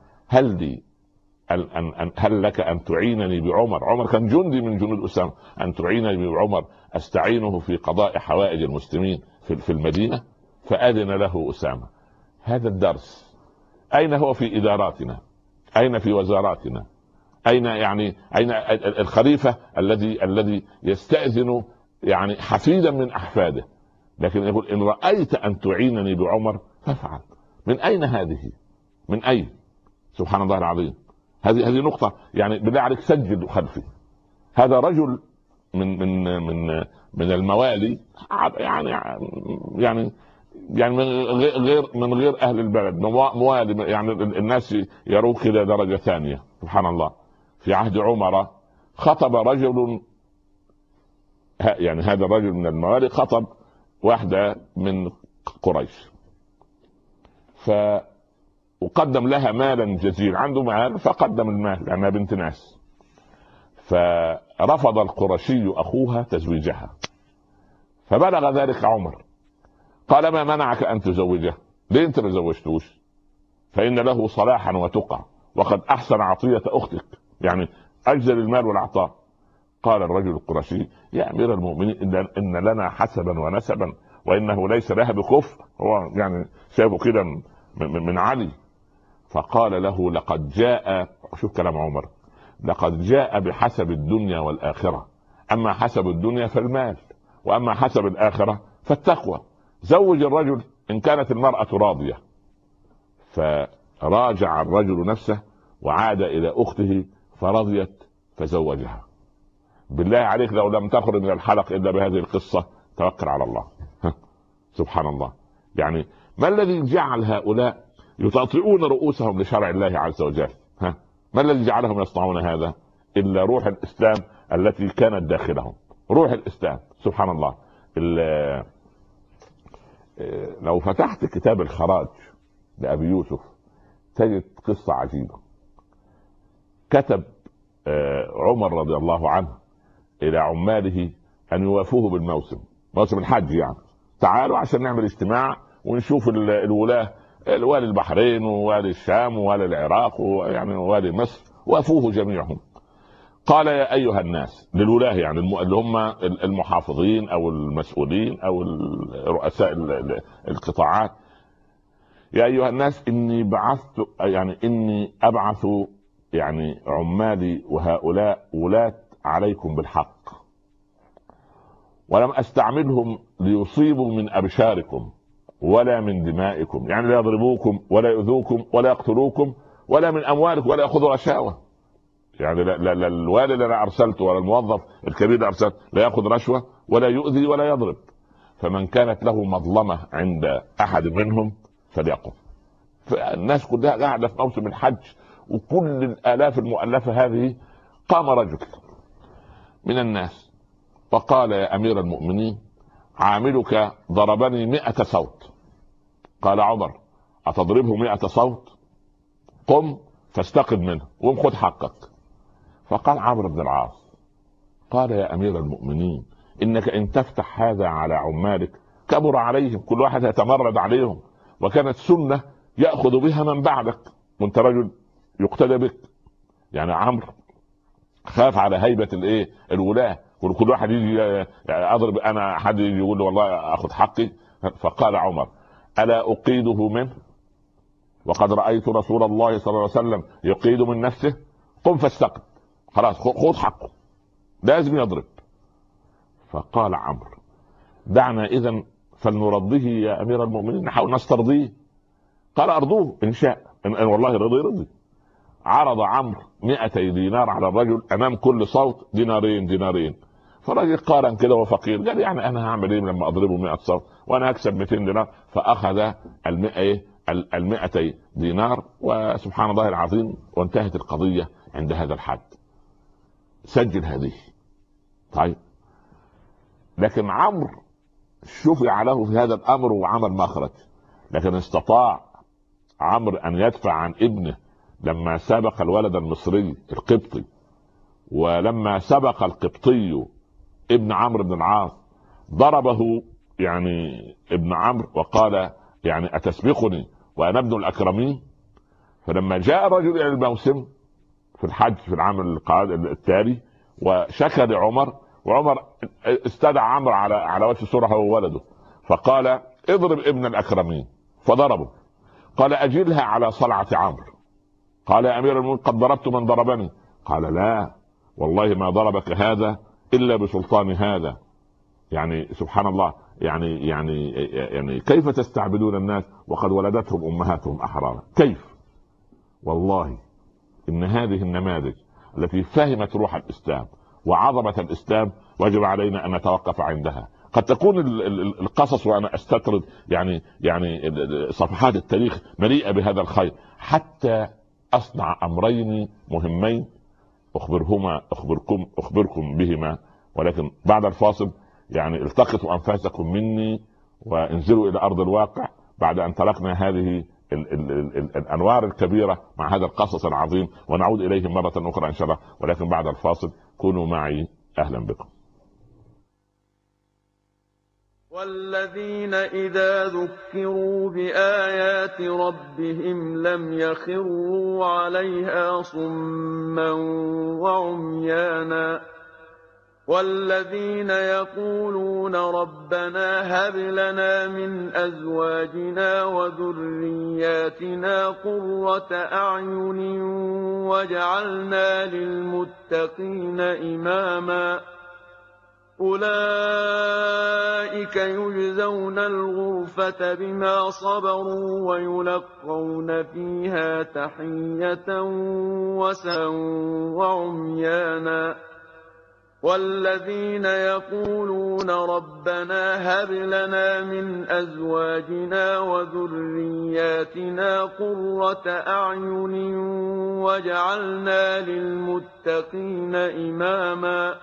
هل لك أن تعينني بعمر؟ عمر كان جندي من جنود أسامة. أن تعينني بعمر أستعينه في قضاء حوائج المسلمين في المدينة. فأذن له أسامة. هذا الدرس أين هو في إداراتنا؟ أين في وزاراتنا؟ أين الخليفة الذي يستأذن حفيدا من أحفاده، لكن يقول: إن رأيت أن تعينني بعمر فافعل. من أين هذه؟ من أين؟ سبحان الله العظيم. هذه نقطة بالله عليك سجل خلفي. هذا رجل من الموالي، من غير أهل البلد، موالي، الناس يروه كده درجة ثانية. سبحان الله. في عهد عمر خطب رجل، هذا الرجل من الموالي خطب واحدة من قريش، وقدم لها مالا جزيلا، عنده مال فقدم المال لأنها بنت ناس. فرفض القرشي أخوها تزويجها، فبلغ ذلك عمر، قال: ما منعك أن تزوجه؟ ليه أنت ما زوجتوش؟ فإن له صلاحا وتقى، وقد أحسن عطية أختك، أجزل المال والعطاء. قال الرجل القرشي: يا أمير المؤمنين، إن لنا حسبا ونسبا، وإنه ليس لها بكفر. هو شافه كده من علي. فقال له: لقد جاء، شوف كلام عمر، لقد جاء بحسب الدنيا والآخرة، أما حسب الدنيا فالمال، وأما حسب الآخرة فالتقوى. زوج الرجل إن كانت المرأة راضية. فراجع الرجل نفسه وعاد إلى أخته فرضيت فزوجها. بالله عليك لو لم تخرج من الحلق إلا بهذه القصة توكل على الله. سبحان الله. ما الذي جعل هؤلاء يطأطئون رؤوسهم لشرع الله عز وجل؟ ما الذي جعلهم يصنعون هذا إلا روح الإسلام التي كانت داخلهم، روح الإسلام. سبحان الله. لو فتحت كتاب الخراج لأبي يوسف تجد قصة عجيبة. كتب عمر رضي الله عنه إلى عماله أن يوافوه بالموسم، موسم الحج، تعالوا عشان نعمل اجتماع ونشوف الولاة، والي البحرين ووالي الشام ووالي العراق ووالي مصر، وافوه جميعهم. قال: يا أيها الناس، للولاة اللي هم المحافظين أو المسؤولين أو رؤساء القطاعات: يا أيها الناس، إني بعثت إني أبعث عمالي وهؤلاء ولاة عليكم بالحق، ولم أستعملهم ليصيبوا من أبشاركم ولا من دمائكم، لا يضربوكم ولا يؤذوكم ولا يقتلوكم ولا من أموالكم ولا يأخذوا رشاوى. لا الوالي اللي أنا أرسلته ولا الموظف الكبير اللي أرسلته لا يأخذ رشوة ولا يؤذي ولا يضرب. فمن كانت له مظلمة عند أحد منهم فليقم. فالناس كلها قاعدة في موسم الحج وكل الآلاف المؤلفة هذه، قام رجل من الناس وقال: يا أمير المؤمنين، عاملك ضربني 100 صوت. قال عمر: أتضربه 100 صوت؟ قم فاستقد منه وخذ حقك. فقال عمرو بن العاص: قال يا أمير المؤمنين، إنك إن تفتح هذا على عمالك كبر عليهم، كل واحد يتمرد عليهم، وكانت سنة يأخذ بها من بعدك، وانت رجل يقتدى بك. عمرو خاف على هيبة الولاة، كل واحد يجي اضرب، انا حد يجي يقول له والله اخذ حقي. فقال عمر: الا اقيده منه؟ وقد رأيت رسول الله صلى الله عليه وسلم يقيد من نفسه، قم فاستقم، خلاص خذ حقه، لازم يضرب. فقال عمرو: دعنا إذن فلنرضيه يا أمير المؤمنين، نحاول نسترضيه. قال: أرضوه إن شاء، إن والله رضي. عرض عمرو 200 دينار على الرجل امام كل صوت، دينارين. فالراجل قارن كده وفقير، قال يعني انا هعمل ايه لما اضربه 100 صوت وانا اكسب 200 دينار؟ فاخذ ال 200 دينار، وسبحان الله العظيم، وانتهت القضيه عند هذا الحد. سجل هذه. طيب، لكن عمرو شفع له في هذا الامر وعمل مخرج. لكن استطاع عمرو ان يدفع عن ابنه لما سبق الولد المصري القبطي، ولما سبق القبطي ابن عمرو بن العاص ضربه يعني ابن عمرو وقال: يعني أتسبقني وأنا ابن الأكرمين؟ فلما جاء الرجل إلى الموسم في الحج في العام التالي وشكى لعمر، وعمر استدعى عمرو على وجه الصورة هو وولده، فقال: اضرب ابن الأكرمين. فضربه. قال: أجلها على صلعة عمرو. قال: يا أمير المؤمنين قد ضربت من ضربني. قال: لا والله ما ضربك هذا إلا بسلطان هذا. يعني سبحان الله، يعني كيف تستعبدون الناس وقد ولدتهم أمهاتهم أحرارا؟ كيف؟ والله إن هذه النماذج التي فهمت روح الإسلام وعظمة الإسلام وجب علينا أن نتوقف عندها. قد تكون القصص وأنا أستطرد يعني صفحات التاريخ مليئة بهذا الخير، حتى أصنع أمرين مهمين أخبركم بهما. ولكن بعد الفاصل يعني التقطوا أنفاسكم مني وانزلوا إلى أرض الواقع بعد أن تركنا هذه الأنوار الكبيرة مع هذا القصص العظيم، ونعود إليهم مرة أخرى إن شاء الله. ولكن بعد الفاصل كونوا معي، أهلا بكم. والذين إذا ذكروا بآيات ربهم لم يخروا عليها صما وعميانا. والذين يقولون ربنا هب لنا من أزواجنا وذرياتنا قرة أعين واجعلنا للمتقين إماما. أولئك يجزون الغرفة بما صبروا ويلقون فيها تحية وسلام وعميانا. والذين يقولون ربنا هب لنا من أزواجنا وذرياتنا قرة أعين واجعلنا للمتقين إماما.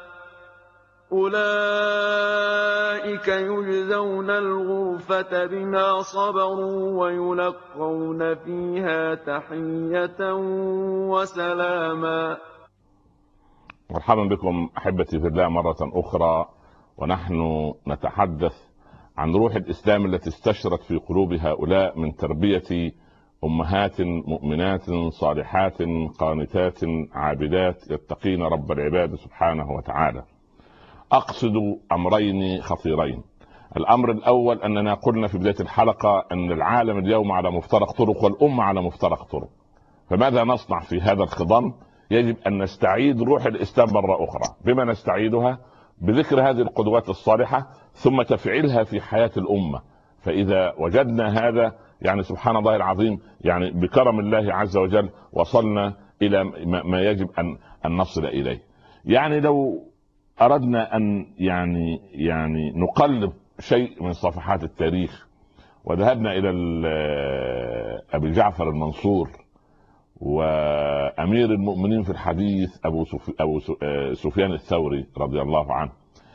أولئك يجزون الغرفة بما صبروا ويلقون فيها تحية وسلاما. مرحبا بكم أحبتي في الله مرة أخرى، ونحن نتحدث عن روح الإسلام التي استشرت في قلوب هؤلاء من تربية أمهات مؤمنات صالحات قانتات عابدات يتقين رب العباد سبحانه وتعالى. أقصد أمرين خطيرين. الأمر الأول أننا قلنا في بداية الحلقة أن العالم اليوم على مفترق طرق والأمة على مفترق طرق، فماذا نصنع في هذا الخضم؟ يجب أن نستعيد روح الإسلام مرة أخرى. بما نستعيدها؟ بذكر هذه القدوات الصالحة ثم تفعيلها في حياة الأمة. فإذا وجدنا هذا يعني سبحان الله العظيم، يعني بكرم الله عز وجل وصلنا إلى ما يجب أن نصل إليه. يعني لو أردنا أن يعني نقلب شيء من صفحات التاريخ وذهبنا إلى أبي جعفر المنصور وأمير المؤمنين في الحديث أبو سفيان الثوري رضي الله عنه.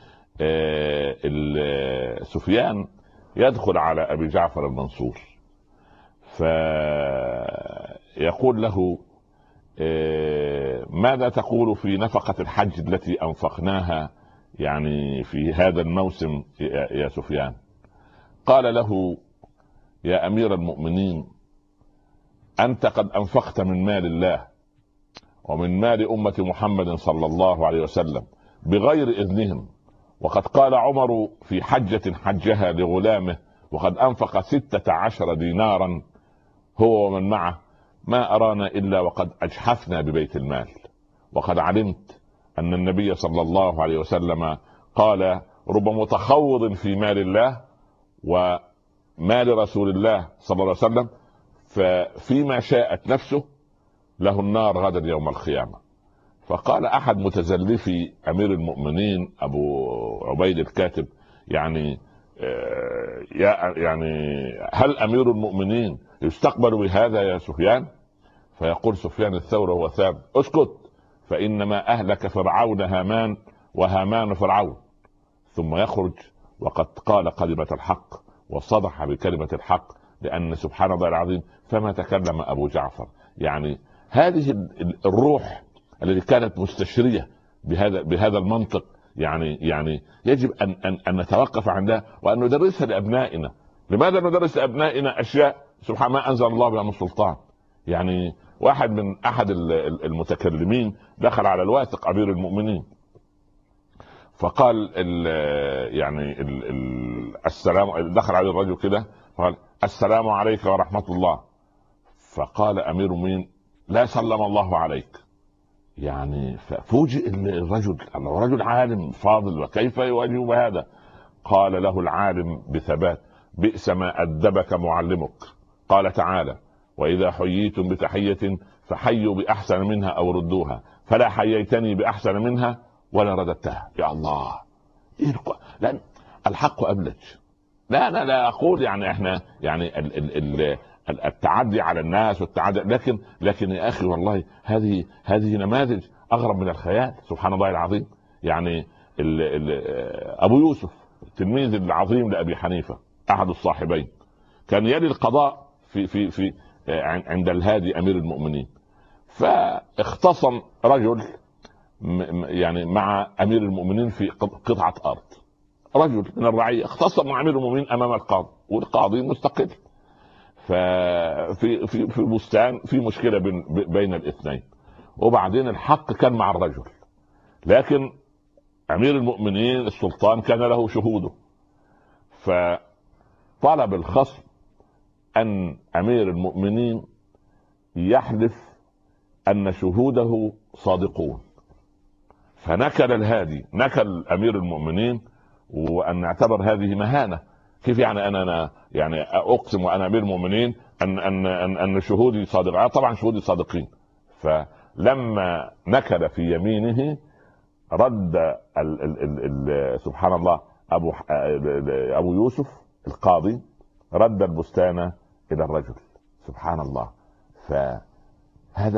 سفيان يدخل على أبي جعفر المنصور فيقول له: ماذا تقول في نفقة الحج التي أنفقناها يعني في هذا الموسم يا سفيان؟ قال له: يا أمير المؤمنين، أنت قد أنفقت من مال الله ومن مال أمة محمد صلى الله عليه وسلم بغير إذنهم، وقد قال عمر في حجة حجها لغلامه وقد أنفق 16 دينارا هو ومن معه: ما أرانا إلا وقد أجحفنا ببيت المال، وقد علمت أن النبي صلى الله عليه وسلم قال: رب متخوض في مال الله ومال رسول الله صلى الله عليه وسلم، ففيما شاءت نفسه له النار غدا يوم القيامة. فقال أحد متزلفي أمير المؤمنين أبو عبيد الكاتب: يعني هل أمير المؤمنين يستقبل بهذا يا سفيان؟ فيقول سفيان الثوري وهو ثابت: اسكت، فإنما أهلك فرعون هامان وهامان فرعون. ثم يخرج وقد قال كلمة الحق وصدح بكلمة الحق، لأن سبحان الله العظيم فما تكلم أبو جعفر. يعني هذه الروح التي كانت مستشرية بهذا المنطق، يعني يجب أن نتوقف عندها وأن ندرسها لأبنائنا. لماذا ندرس لأبنائنا أشياء سبحان ما أنزل الله بها من سلطان؟ يعني واحد من أحد المتكلمين دخل على الواثق أمير المؤمنين فقال السلام، دخل عليه الرجل كده قال: السلام عليك ورحمة الله. فقال أمير المؤمنين: لا سلم الله عليك. يعني ففوجئ الرجل، رجل عالم فاضل، وكيف يواجه هذا؟ قال له العالم بثبات: بئس ما أدبك معلمك، قال تعالى: وإذا حييتم بتحية فحيوا بأحسن منها أو ردوها، فلا حييتني بأحسن منها ولا رددتها. يا الله، لأن الحق أبلج. لا أقول يعني احنا يعني التعدي على الناس والتعدي، لكن يا أخي والله هذه نماذج أغرب من الخيال. سبحان الله العظيم. يعني أبو يوسف التلميذ العظيم لأبي حنيفة أحد الصاحبين كان يلي القضاء في عند الهادي أمير المؤمنين، فاختصم رجل يعني مع أمير المؤمنين في قطعة أرض. رجل من الرعية اختصم مع أمير المؤمنين أمام القاضي، والقاضي مستقل. في بستان في مشكلة بين الاثنين، وبعدين الحق كان مع الرجل، لكن أمير المؤمنين السلطان كان له شهوده. فطلب الخصم أن أمير المؤمنين يحلف أن شهوده صادقون. فنكل الهادي، نكل أمير المؤمنين، وأن نعتبر هذه مهانة. كيف يعني أنا يعني أقسم وأنا أمير المؤمنين أن شهودي صادقين؟ طبعا شهودي صادقين. فلما نكل في يمينه رد سبحان الله أبو يوسف القاضي رد البستان إلى الرجل. سبحان الله. فهذا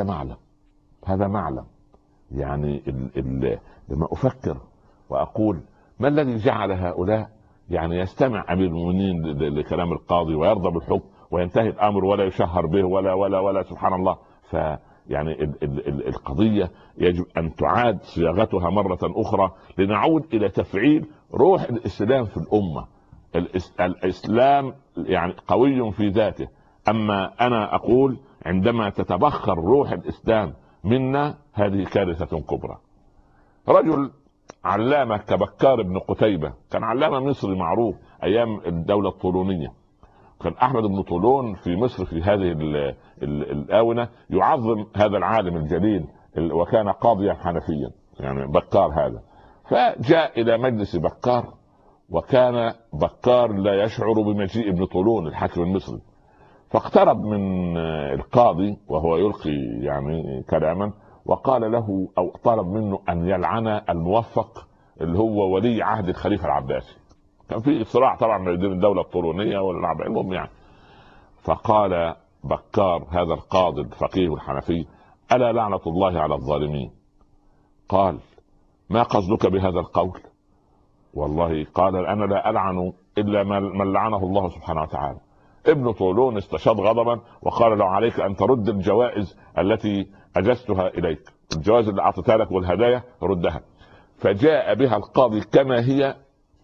معلم يعني لما أفكر وأقول ما الذي جعل هؤلاء يعني يستمع أمير المؤمنين لكلام القاضي ويرضى بالحكم وينتهي الأمر ولا يشهر به ولا سبحان الله. فيعني القضية يجب أن تعاد صياغتها مرة أخرى لنعود إلى تفعيل روح الإسلام في الأمة. الإسلام يعني قوي في ذاته، أما أنا أقول عندما تتبخر روح الإسلام منا هذه كارثة كبرى. رجل علامة كبكار بن قتيبة كان علامة مصري معروف أيام الدولة الطولونية. كان أحمد بن طولون في مصر في هذه الآونة يعظم هذا العالم الجليل، وكان قاضيا حنفيا يعني بكار هذا. فجاء إلى مجلس بكار، وكان بكار لا يشعر بمجيء ابن طولون الحاكم المصري، فاقترب من القاضي وهو يلقي يعني كلاما، وقال له او طلب منه ان يلعن الموفق اللي هو ولي عهد الخليفه العباسي. كان في صراع طبعا بين الدوله الطولونيه والعباسيه المهم يعني. فقال بكار هذا القاضي الفقيه الحنفي: الا لعنه الله على الظالمين. قال: ما قصدك بهذا القول؟ والله قال: انا لا العن الا من لعنه الله سبحانه وتعالى. ابن طولون استشاط غضبا وقال له: عليك ان ترد الجوائز التي اجزتها اليك، الجوائز اللي اعطيتها لك والهدايا ردها. فجاء بها القاضي كما هي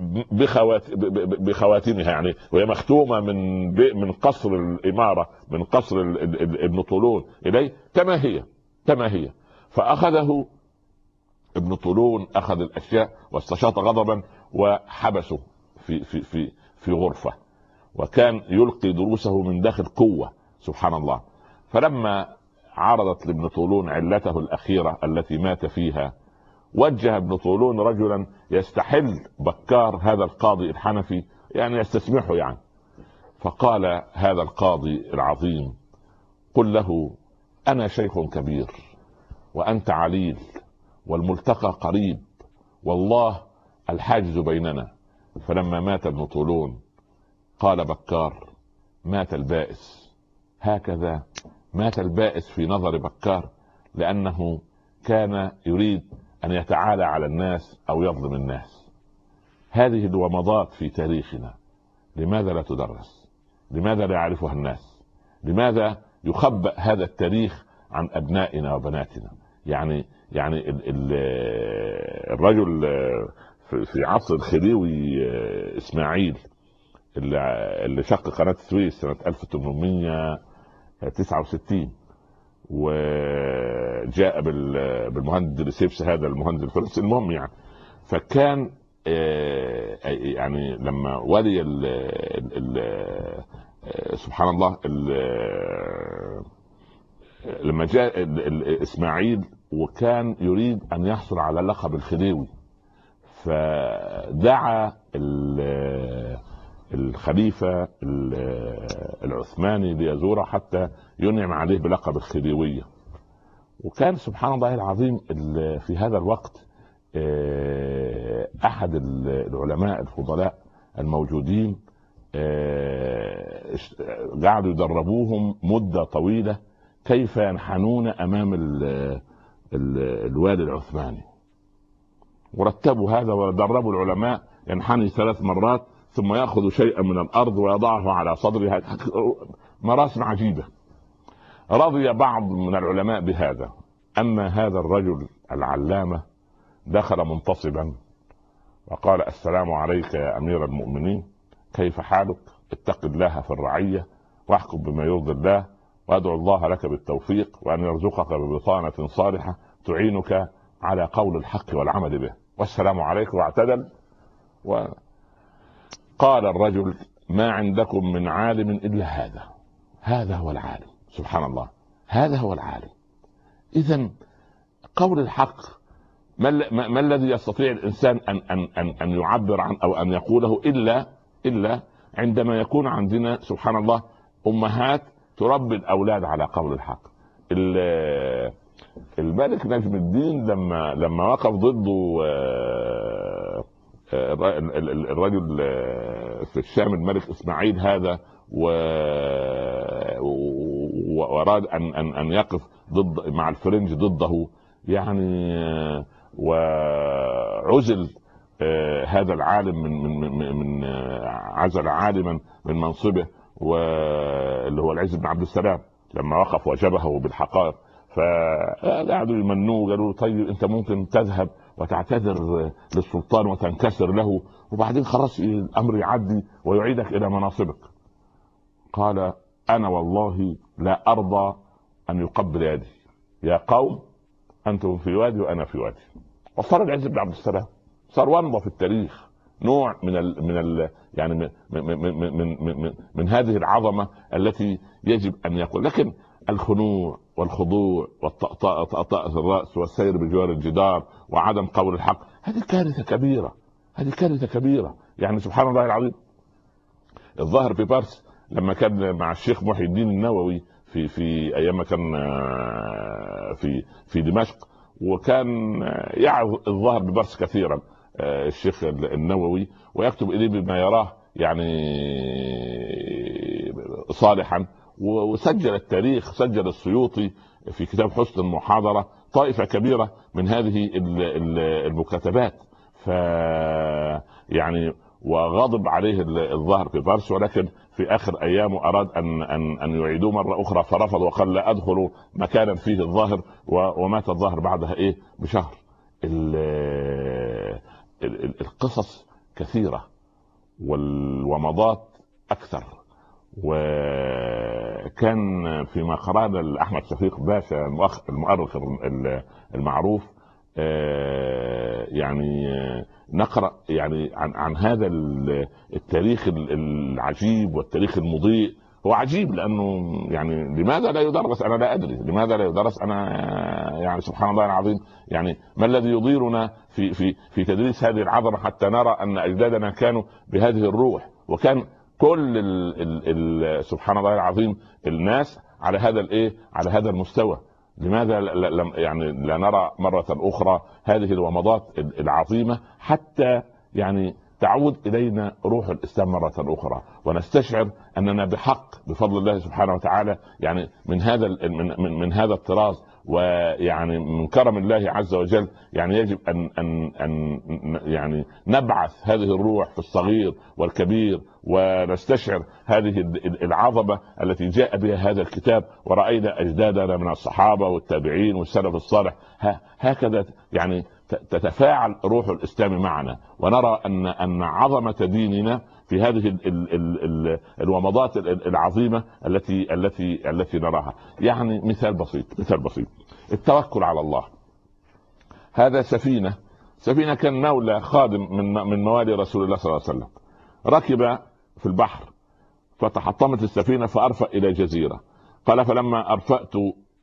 بخواتمها، يعني وهي مختومه من قصر الاماره، من قصر ابن طولون اليه كما هي. فاخذه ابن طولون، اخذ الاشياء واستشاط غضبا وحبسه في غرفه، وكان يلقي دروسه من داخل قوة سبحان الله. فلما عرضت لابن طولون علته الأخيرة التي مات فيها، وجه ابن طولون رجلا يستحل بكار هذا القاضي الحنفي، يعني يستسمحه يعني. فقال هذا القاضي العظيم: قل له أنا شيخ كبير وأنت عليل والملتقى قريب، والله الحاجز بيننا. فلما مات ابن طولون قال بكار: مات البائس. هكذا مات البائس في نظر بكار، لأنه كان يريد أن يتعالى على الناس أو يظلم الناس. هذه الومضات في تاريخنا لماذا لا تدرس؟ لماذا لا يعرفها الناس؟ لماذا يخبأ هذا التاريخ عن أبنائنا وبناتنا؟ يعني الرجل في عصر الخديوي إسماعيل اللي شق قناة السويس سنة 1869 وجاء بالمهندس ديليسيبس، هذا المهندس الفرنسي المهم يعني. فكان يعني لما ولي سبحان الله لما جاء إسماعيل وكان يريد أن يحصل على لقب الخديوي، فدعا الخليفة العثماني ليزوره حتى ينعم عليه بلقب الخديوية. وكان سبحان الله العظيم في هذا الوقت أحد العلماء الفضلاء الموجودين قعدوا يدربوهم مدة طويلة كيف ينحنون أمام الوالي العثماني، ورتبوا هذا ودربوا العلماء ينحني 3 مرات ثم يأخذ شيئا من الأرض ويضعه على صدره، مراسم عجيبة. رضي بعض من العلماء بهذا. أما هذا الرجل العلامة دخل منتصبا وقال: السلام عليك يا أمير المؤمنين، كيف حالك؟ اتق الله في الرعية واحكم بما يرضي الله، وأدعو الله لك بالتوفيق وأن يرزقك ببطانة صالحة تعينك على قول الحق والعمل به، والسلام عليكم. واعتدل وقال الرجل: ما عندكم من عالم إلا هذا هو العالم. سبحان الله، هذا هو العالم. إذن قول الحق ما الذي يستطيع الإنسان أن يعبر عن أو أن يقوله إلا عندما يكون عندنا سبحان الله أمهات تربي الأولاد على قول الحق. الملك نجم الدين لما وقف ضده الرجل في الشام الملك إسماعيل هذا وأراد أن يقف مع الفرنج ضده يعني، وعزل هذا العالم من عزل عالما من منصبه، واللي هو العز بن عبد السلام، لما وقف وجبهه بالحقائق فقعدوا يمنوه، قالوا: طيب انت ممكن تذهب وتعتذر للسلطان وتنكسر له وبعدين خلاص الامر يعدي ويعيدك الى مناصبك. قال: انا والله لا ارضى ان يقبل يدي، يا قوم انتم في وادي وانا في وادي. وصار العز بن عبد السلام صار ومضة في التاريخ، نوع يعني من هذه العظمة التي يجب ان يقول. لكن الخنوع والخضوع والطأطأة الرأس والسير بجوار الجدار وعدم قول الحق، هذه كارثة كبيرة، هذه كارثة كبيرة. يعني سبحان الله العظيم، الظاهر في فارس لما كان مع الشيخ محي الدين النووي في ايام ما كان في دمشق، وكان يعظ الظاهر ببرس كثيرا الشيخ النووي، ويكتب اليه بما يراه يعني صالحا. وسجل التاريخ، سجل السيوطي في كتاب حسن المحاضرة طائفة كبيرة من هذه المكاتبات. يعني وغضب عليه الظاهر في فارس، ولكن في اخر ايامه اراد ان يعيدوه مرة اخرى فرفض وقال: لا ادخل مكانا فيه الظاهر. ومات الظاهر بعدها بشهر. القصص كثيرة والومضات اكثر. وكان فيما قرانا احمد شفيق باشا المؤرخ المعروف يعني نقرأ يعني عن هذا التاريخ العجيب والتاريخ المضيء هو عجيب، لانه يعني لماذا لا يدرس؟ انا لا ادري لماذا لا يدرس. انا يعني سبحان الله العظيم، يعني ما الذي يضيرنا في تدريس هذه العظمه حتى نرى ان اجدادنا كانوا بهذه الروح، وكان كل سبحان الله العظيم الناس على هذا الايه، على هذا المستوى. لماذا يعني لا نرى مرة أخرى هذه الومضات العظيمة حتى يعني تعود إلينا روح الإسلام مرة أخرى، ونستشعر أننا بحق بفضل الله سبحانه وتعالى يعني من هذا الطراز، ويعني من كرم الله عز وجل يعني يجب أن يعني نبعث هذه الروح في الصغير والكبير، ونستشعر هذه العظمة التي جاء بها هذا الكتاب. ورأينا أجدادنا من الصحابة والتابعين والسلف الصالح هكذا يعني تتفاعل روح الإسلام معنا، ونرى أن عظمة ديننا في هذه الومضات العظيمة التي نراها. يعني مثال بسيط التوكل على الله. هذا سفينة كان مولى خادم من موالي رسول الله صلى الله عليه وسلم، ركب في البحر فتحطمت السفينة فأرفأ إلى جزيرة. قال فلما أرفأت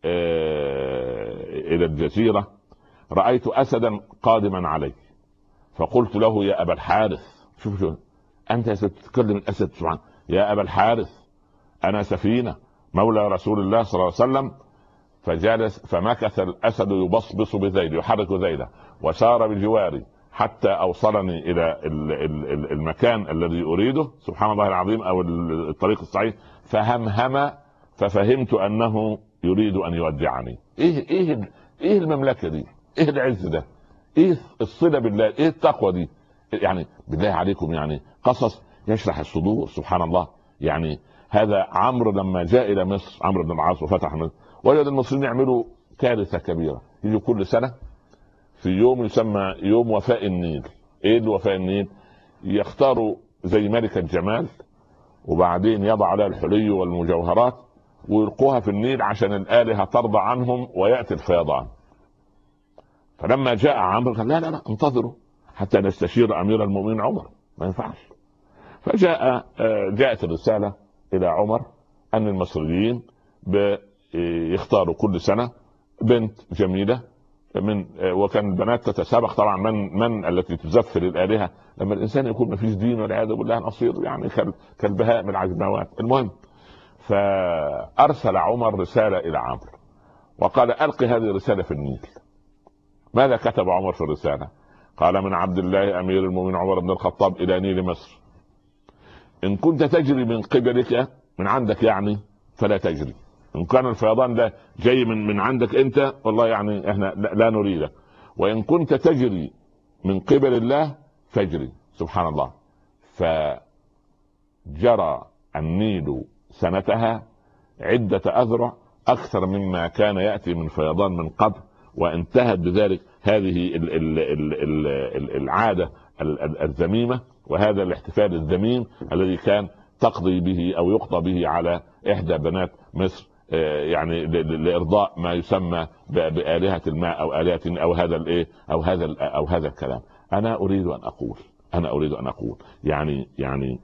إلى الجزيرة رأيت أسدا قادما علي، فقلت له يا أبا الحارث، شوف أنت تتكلم الأسد سبحان، يا أبا الحارث أنا سفينة مولى رسول الله صلى الله عليه وسلم. فجلس فمكث الأسد يبصبص بذيله يحرك ذيله، وسار بجواري حتى أوصلني إلى المكان الذي أريده سبحان الله العظيم، أو الطريق الصحيح. فهمهم ففهمت أنه يريد أن يودعني. إيه المملكة دي؟ إيه العز ده؟ إيه الصلة بالله؟ إيه التقوى دي؟ يعني بالله عليكم يعني قصص يشرح الصدور سبحان الله. يعني هذا عمرو لما جاء إلى مصر، عمرو بن العاص وفتح مصر، وجد المصريين يعملوا كارثة كبيرة. يجوا كل سنة في يوم يسمى يوم وفاء النيل. ايه الوفاء النيل؟ يختاروا زي ملكة جمال، وبعدين يضع عليها الحلي والمجوهرات ويلقوها في النيل عشان الآلهة ترضى عنهم ويأتي الفيضان. فلما جاء عمرو قال لا انتظروا حتى نستشير أمير المؤمنين عمر، ما ينفعش. جاءت الرسالة إلى عمر أن المصريين يختاروا كل سنة بنت جميلة وكان البنات تتسابق طبعا من التي تزفر الآلهة. لما الإنسان يكون ما فيش دين والعياذ بالله نصير يعني كالبهائم العجموات. المهم فأرسل عمر رسالة إلى عمرو وقال ألقي هذه الرسالة في النيل. ماذا كتب عمر في الرسالة؟ قال من عبد الله أمير المؤمنين عمر بن الخطاب إلى نيل مصر، إن كنت تجري من قبلك من عندك يعني فلا تجري. إن كان الفيضان ده جاي من عندك أنت والله يعني إحنا لا نريده، وإن كنت تجري من قبل الله فاجري. سبحان الله. فجرى النيل سنتها عدة أذرع أكثر مما كان يأتي من فيضان من قبل، وانتهت بذلك هذه العادة الذميمة وهذا الاحتفال الذميم الذي كان تقضي به أو يقضى به على إحدى بنات مصر يعني لإرضاء ما يسمى بآلهة الماء أو آلهة أو هذا الكلام. أنا أريد أن أقول يعني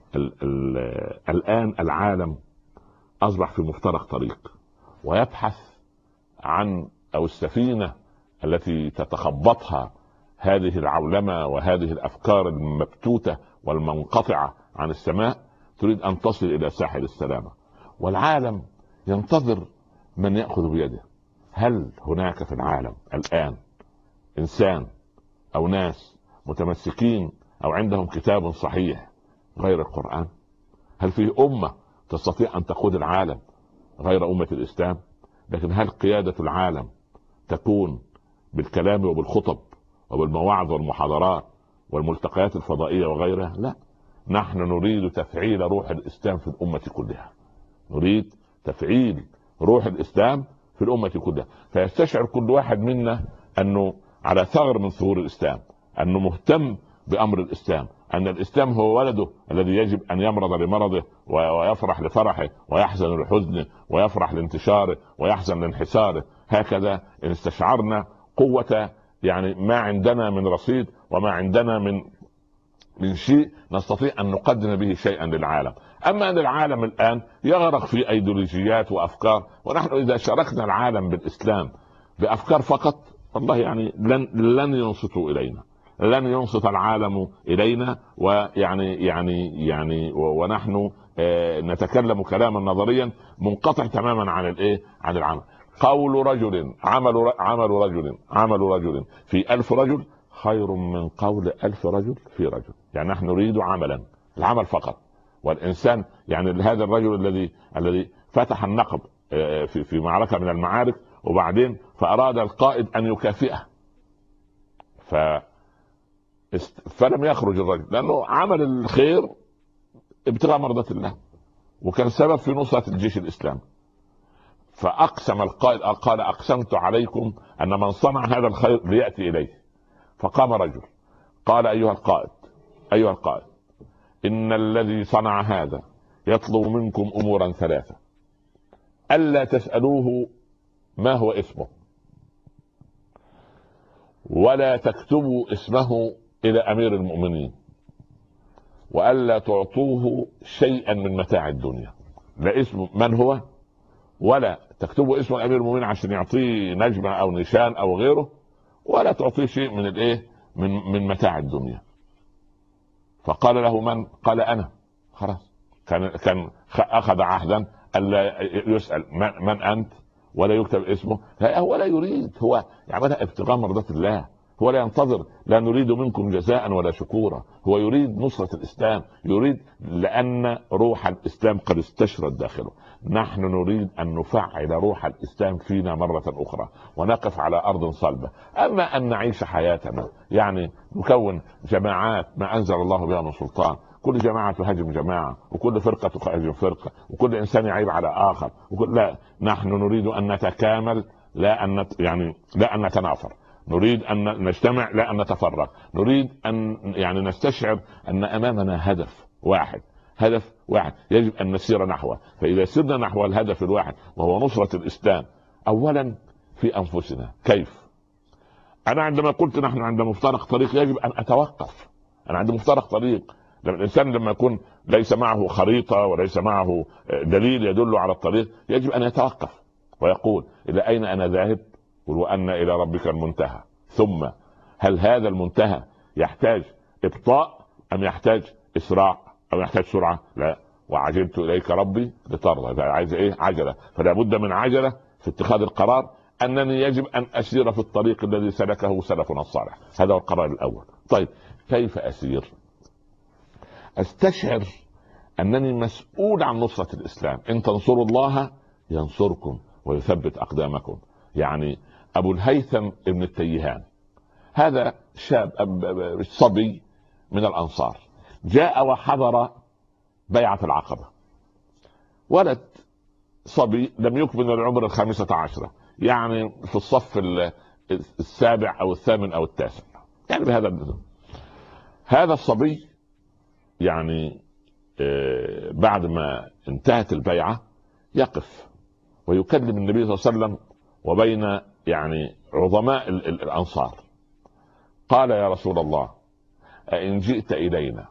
الآن العالم أصبح في مفترق طريق ويبحث عن أو السفينة التي تتخبطها هذه العولمة وهذه الأفكار المبتوتة والمنقطعة عن السماء تريد أن تصل إلى ساحل السلامة، والعالم ينتظر من يأخذ بيده. هل هناك في العالم الآن إنسان أو ناس متمسكين أو عندهم كتاب صحيح غير القرآن؟ هل في أمة تستطيع أن تقود العالم غير أمة الإسلام؟ لكن هل قيادة العالم تكون بالكلام وبالخطب وبالمواعظ والمحاضرات والملتقيات الفضائية وغيرها؟ لا، نحن نريد تفعيل روح الإسلام في الأمة كلها. نريد تفعيل روح الإسلام في الأمة كلها، فيستشعر كل واحد منا أنه على ثغر من ثغور الإسلام، أنه مهتم بأمر الإسلام، أن الإسلام هو ولده الذي يجب أن يمرض لمرضه ويفرح لفرحه ويحزن لحزنه ويفرح لانتشاره ويحزن لانحساره. هكذا إن استشعرنا قوة يعني ما عندنا من رصيد وما عندنا من شيء نستطيع ان نقدم به شيئا للعالم. اما ان العالم الان يغرق في ايديولوجيات وافكار، ونحن اذا شاركنا العالم بالاسلام بافكار فقط والله يعني لن ينصتوا الينا، لن ينصت العالم الينا. ويعني ونحن نتكلم كلاما نظريا منقطع تماما عن الايه، عن العمل. قول رجل عمل رجل في 1000 رجل خير من قول 1000 رجل في رجل. يعني نحن نريد عملا، العمل فقط. والانسان يعني هذا الرجل الذي فتح النقب في معركه من المعارك، وبعدين فاراد القائد ان يكافئه فلم يخرج الرجل، لانه عمل الخير ابتغاء مرضات الله، وكان سبب في نصرة الجيش الاسلامي. فاقسم القائد، قال اقسمت عليكم ان من صنع هذا الخير لياتي اليه. فقام رجل قال ايها القائد ان الذي صنع هذا يطلب منكم امورا 3: الا تسالوه ما هو اسمه، ولا تكتبوا اسمه الى امير المؤمنين، والا تعطوه شيئا من متاع الدنيا. لا اسمه من هو، ولا تكتبوا اسم امير المؤمنين عشان يعطيه نجمه او نشان او غيره، ولا تعطيه شيء من الايه، من متاع الدنيا. فقال له من؟ قال انا. خلاص كان اخذ عهدا الا يسال من انت ولا يكتب اسمه. هو لا يريد، هو يعملها ابتغاء مرضات الله، هو لا ينتظر، لا نريد منكم جزاء ولا شكورا. هو يريد نصرة الإسلام، يريد لأن روح الإسلام قد استشرت داخله. نحن نريد أن نفعل روح الإسلام فينا مرة أخرى ونقف على أرض صلبة. أما أن نعيش حياتنا يعني نكون جماعات ما أنزل الله بها من سلطان، كل جماعة تهاجم جماعة، وكل فرقة تهاجم فرقة، وكل إنسان يعيب على آخر، لا، نحن نريد أن نتكامل، لا أن نتنافر. نريد أن نجتمع لا أن نتفرق. نريد أن نستشعر أن أمامنا هدف واحد يجب أن نسير نحوه. فإذا سرنا نحو الهدف الواحد وهو نصرة الإسلام، أولا في أنفسنا. كيف؟ أنا عندما قلت نحن عند مفترق طريق يجب أن أتوقف. أنا عند مفترق طريق، لما الإنسان لما يكون ليس معه خريطة وليس معه دليل يدل على الطريق يجب أن يتوقف ويقول إلى أين أنا ذاهب؟ قل وأن إلى ربك المنتهى. ثم هل هذا المنتهى يحتاج إبطاء أم يحتاج إسراع أو يحتاج سرعة؟ لا، وعجلت إليك ربي لترضى. عايز إيه؟ عجلة. فلا بد من عجلة في اتخاذ القرار أنني يجب أن أسير في الطريق الذي سلكه سلفنا الصالح. هذا هو القرار الأول. طيب كيف أسير؟ أستشعر أنني مسؤول عن نصرة الإسلام. إن تنصروا الله ينصركم ويثبت أقدامكم. يعني أبو الهيثم ابن التيهان هذا شاب صبي من الأنصار، جاء وحضر بيعة العقبة. ولد صبي لم يكمل العمر 15، يعني في الصف 7 أو 8 أو 9، يعني بهذا النظام. هذا الصبي يعني بعد ما انتهت البيعة يقف ويكلم النبي صلى الله عليه وسلم وبين يعني عظماء الأنصار. قال يا رسول الله أئن جئت إلينا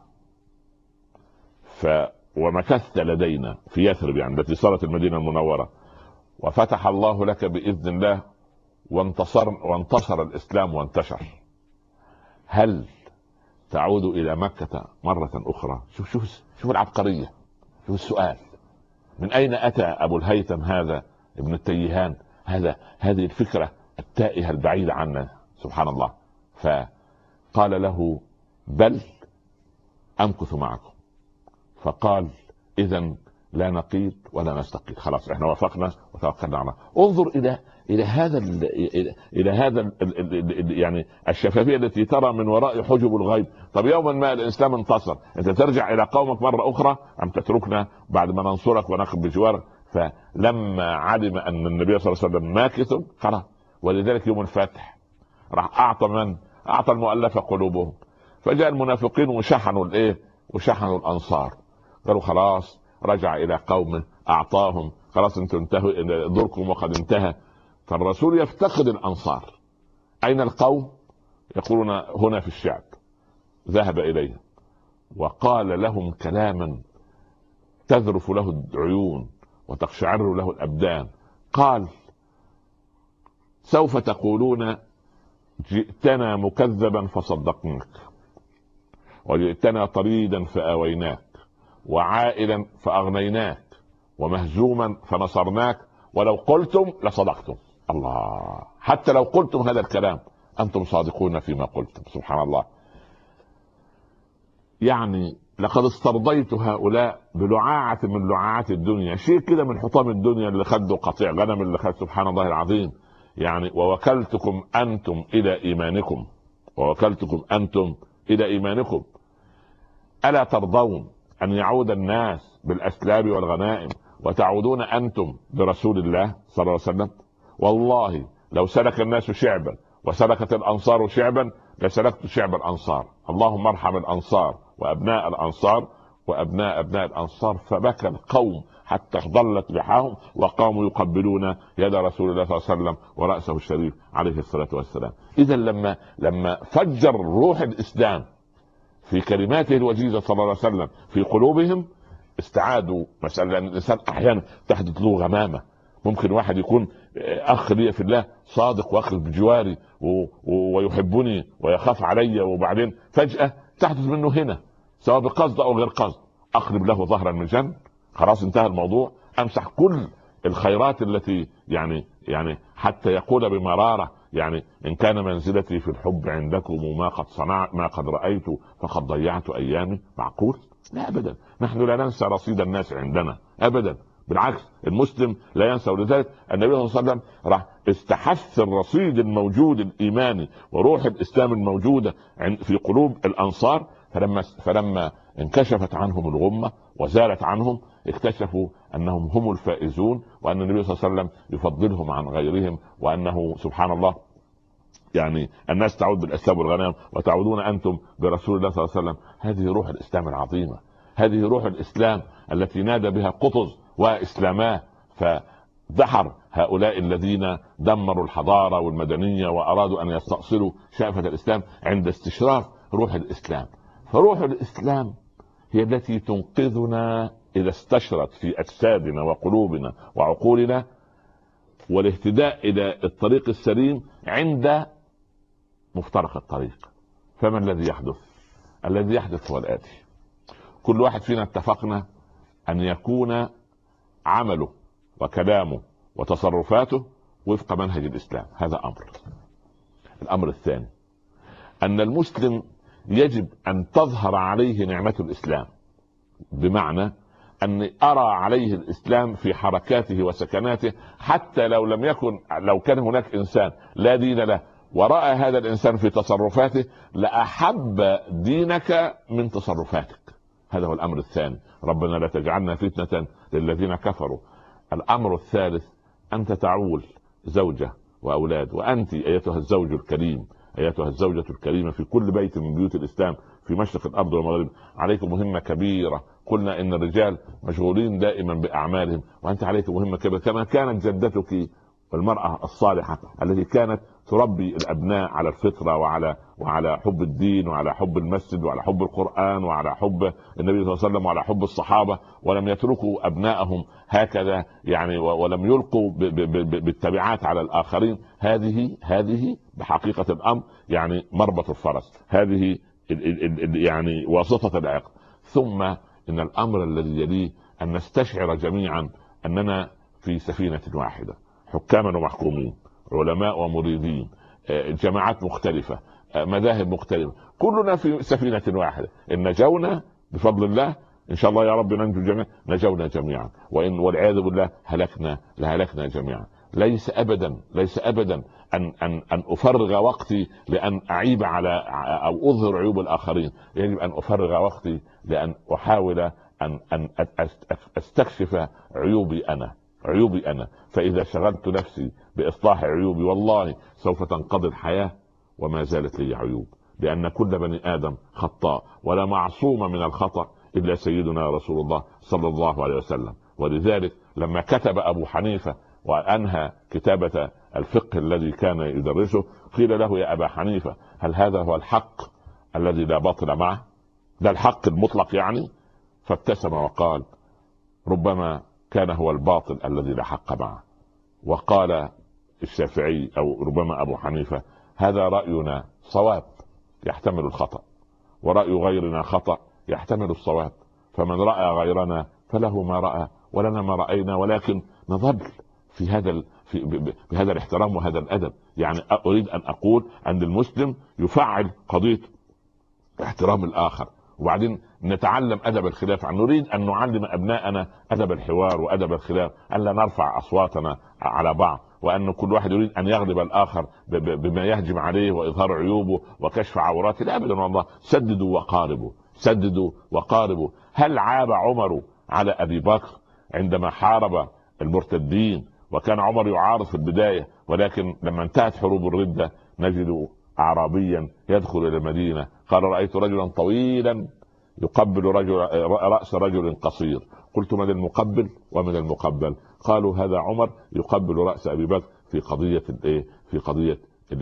ومكثت لدينا في يثرب، يعني التي صارت المدينة المنورة، وفتح الله لك بإذن الله وانتصر الإسلام وانتشر، هل تعود إلى مكة مرة أخرى؟ شوف العبقرية، شوف السؤال. من أين أتى أبو الهيثم هذا ابن التيهان هذه الفكرة التائهة البعيدة عنا؟ سبحان الله. فقال له بل أمكث معكم. فقال إذن لا نقيل ولا نستقيل، خلاص احنا وافقنا وتوكلنا على الله. انظر الى هذا يعني الشفافية التي ترى من وراء حجب الغيب. طب يوما ما الاسلام انتصر، انت ترجع الى قومك مرة اخرى ام تتركنا بعد ما ننصرك ونقف بجوارك؟ فلما علم ان النبي صلى الله عليه وسلم ماكث خلاص. ولذلك يوم الفتح راح اعطى المؤلفة قلوبهم، فجاء المنافقين وشحنوا وشحنوا الانصار، قالوا خلاص رجع الى قومه اعطاهم، خلاص انتم انتهوا دوركم وقد انتهى. فالرسول يفتقد الانصار، اين القوم؟ يقولون هنا في الشعب. ذهب اليهم وقال لهم كلاما تذرف له العيون وتقشعر له الأبدان. قال: سوف تقولون جئتنا مكذبا فصدقناك، وجئتنا طريدا فآويناك، وعائلا فأغنيناك، ومهزوما فنصرناك، ولو قلتم لصدقتم. الله، حتى لو قلتم هذا الكلام أنتم صادقون فيما قلتم. سبحان الله. يعني لقد استرضيت هؤلاء بلعاعة من لعاعات الدنيا، شيء كده من حطام الدنيا اللي خدوا قطيع غنم اللي خد. سبحان الله العظيم. يعني ووكلتكم أنتم إلى إيمانكم، ووكلتكم أنتم إلى إيمانكم. ألا ترضون أن يعود الناس بالأسلاب والغنائم وتعودون أنتم برسول الله صلى الله عليه وسلم؟ والله لو سلك الناس شعبا وسلكت الأنصار شعبا لسلكت شعب الأنصار. اللهم ارحم الأنصار وأبناء الأنصار وأبناء أبناء الأنصار. فبكى القوم حتى ضلت لحاهم وقاموا يقبلون يد رسول الله صلى الله عليه وسلم ورأسه الشريف عليه الصلاة والسلام. إذا لما فجر روح الإسلام في كلماته الوجيزة صلى الله عليه وسلم في قلوبهم، استعادوا مسألة. أن الإنسان أحيانا تحدث له غمامة، ممكن واحد يكون أخ لي في الله صادق وأخذ بجواري ويحبني ويخاف علي، وبعدين فجأة تحدث منه هنا سواء بقصد أو غير قصد أقلب له ظهرا من جنب، خلاص انتهى الموضوع. أمسح كل الخيرات التي يعني حتى يقول بمرارة يعني إن كان منزلتي في الحب عندكم وما قد صنعت ما قد رأيت فقد ضيعت أيامي. معقول؟ لا أبدا. نحن لا ننسى رصيد الناس عندنا أبدا، بالعكس المسلم لا ينسى. ولذلك النبي صلى الله عليه وسلم راح استحث الرصيد الموجود الإيماني وروح الإسلام الموجودة في قلوب الأنصار. فلما انكشفت عنهم الغمة وزالت عنهم اكتشفوا أنهم هم الفائزون، وأن النبي صلى الله عليه وسلم يفضلهم عن غيرهم، وأنه سبحان الله يعني الناس تعود بالأسباب والغنائم وتعودون أنتم برسول الله صلى الله عليه وسلم. هذه روح الإسلام العظيمة، هذه روح الإسلام التي نادى بها قطز وإسلاماه فدحر هؤلاء الذين دمروا الحضارة والمدنية وأرادوا أن يستأصلوا شأفة الإسلام عند استشراف روح الإسلام. فروح الإسلام هي التي تنقذنا إذا استشرت في أجسادنا وقلوبنا وعقولنا، والاهتداء إلى الطريق السليم عند مفترق الطريق. فما الذي يحدث؟ الذي يحدث هو الآتي: كل واحد فينا اتفقنا أن يكون عمله وكلامه وتصرفاته وفق منهج الإسلام. هذا أمر. الأمر الثاني أن المسلم يجب أن تظهر عليه نعمة الإسلام، بمعنى أن أرى عليه الإسلام في حركاته وسكناته، حتى لو كان هناك إنسان لا دين له ورأى هذا الإنسان في تصرفاته لأحب دينك من تصرفاتك. هذا هو الأمر الثاني. ربنا لا تجعلنا فتنة للذين كفروا. الأمر الثالث أنت تعول زوجة وأولاد، وأنت أيتها الزوج الكريم أيتها الزوجة الكريمة في كل بيت من بيوت الإسلام في مشرق الأرض والمغرب عليكم مهمة كبيرة. قلنا إن الرجال مشغولين دائما بأعمالهم، وأنت عليك مهمة كبيرة كما كانت جدتك والمرأة الصالحة التي كانت تربي الأبناء على الفطرة وعلى حب الدين وعلى حب المسجد وعلى حب القرآن وعلى حب النبي صلى الله عليه وسلم وعلى حب الصحابة، ولم يتركوا أبنائهم هكذا يعني، ولم يلقوا بالتبعات على الآخرين. هذه بحقيقة الأمر يعني مربط الفرس، هذه يعني واسطة العقد. ثم إن الأمر الذي يليه أن نستشعر جميعا أننا في سفينة واحدة، حكاما ومحكومين، علماء ومريدين، جماعات مختلفة، مذاهب مختلفة، كلنا في سفينة واحدة. إن نجونا بفضل الله إن شاء الله يا رب ننجو جميعا، نجونا جميعا، وإن والعياذ بالله لهلكنا جميعا. ليس أبدا أن أفرغ وقتي لأن أعيب على أو أظهر عيوب الآخرين. يجب أن أفرغ وقتي لأن أحاول أن أستكشف عيوبي أنا. فإذا شغلت نفسي بإصلاح عيوبي والله سوف تنقضي الحياة وما زالت لي عيوب، لأن كل بني آدم خطاء ولا معصوم من الخطأ إلا سيدنا رسول الله صلى الله عليه وسلم. ولذلك لما كتب أبو حنيفة وأنهى كتابة الفقه الذي كان يدرسه قيل له: يا أبا حنيفة هل هذا هو الحق الذي لا باطل معه؟ ده الحق المطلق يعني. فابتسم وقال: ربما كان هو الباطل الذي لا حق معه. وقال الشافعي او ربما ابو حنيفه: هذا راينا صواب يحتمل الخطا، وراي غيرنا خطا يحتمل الصواب، فمن راى غيرنا فله ما راى ولنا ما راينا، ولكن نظل في هذا بهذا الاحترام وهذا الادب. يعني اريد ان اقول ان المسلم يفعل قضيه احترام الاخر، وبعدين نتعلم ادب الخلاف. نريد ان نعلم ابناءنا ادب الحوار وادب الخلاف، ان لا نرفع اصواتنا على بعض، وان كل واحد يريد ان يغلب الاخر بما يهجم عليه واظهار عيوبه وكشف عوراته. لا ابدا والله. سددوا وقاربوا، سددوا وقاربوا. هل عاب عمر على ابي بكر عندما حارب المرتدين؟ وكان عمر يعارض في البدايه، ولكن لما انتهت حروب الرده نجد اعرابيا يدخل الى المدينه قال: رايت رجلا طويلا يقبل راس رجل قصير. قلت: من المقبل ومن المقبل؟ قالوا: هذا عمر يقبل راس ابي بكر في قضيه الايه؟ في قضيه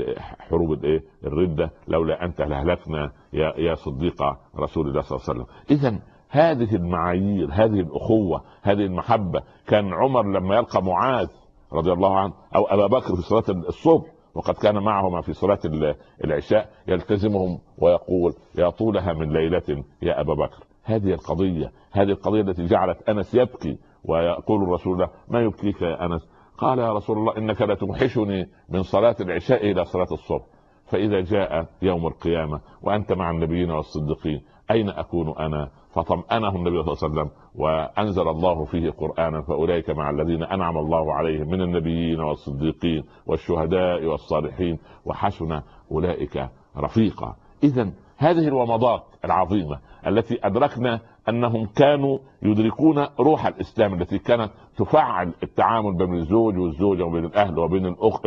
حروب الايه؟ الرده. لولا انت لهلكنا يا صديق رسول الله صلى الله عليه وسلم. اذا هذه المعايير، هذه الاخوه، هذه المحبه. كان عمر لما يلقى معاذ رضي الله عنه او ابا بكر في صلاه الصبح وقد كان معهما في صلاة العشاء يلتزمهم ويقول: يا طولها من ليلة يا أبا بكر. هذه القضية، هذه القضية التي جعلت أنس يبكي، ويقول الرسول له: ما يبكيك يا أنس؟ قال: يا رسول الله إنك لا توحشني من صلاة العشاء إلى صلاة الصبح، فإذا جاء يوم القيامة وأنت مع النبيين والصديقين أين أكون أنا؟ فطمأنه النبي صلى الله عليه وسلم وأنزل الله فيه قرآنا: فأولئك مع الذين أنعم الله عليهم من النبيين والصديقين والشهداء والصالحين وحسن أولئك رفيقا. إذن هذه الومضات العظيمة التي أدركنا أنهم كانوا يدركون روح الإسلام، التي كانت تفعل التعامل بين الزوج والزوجة وبين الأهل وبين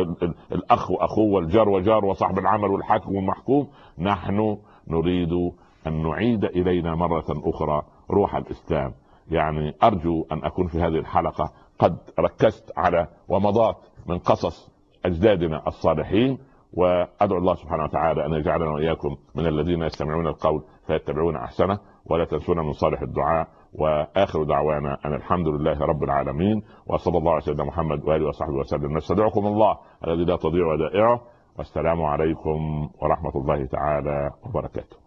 الأخ وأخوه والجار وجار وصاحب العمل والحاكم والمحكوم. نحن نريد أن نعيد إلينا مرة أخرى روح الإسلام. يعني أرجو أن أكون في هذه الحلقة قد ركزت على ومضات من قصص أجدادنا الصالحين، وأدعو الله سبحانه وتعالى أن يجعلنا وإياكم من الذين يستمعون القول فيتبعون أحسنه. ولا تنسونا من صالح الدعاء. وآخر دعوانا أن الحمد لله رب العالمين، وصلى الله على سيدنا محمد وآله وصحبه وسلم. نستودعكم الله الذي لا تضيع ودائعه، والسلام عليكم ورحمة الله تعالى وبركاته.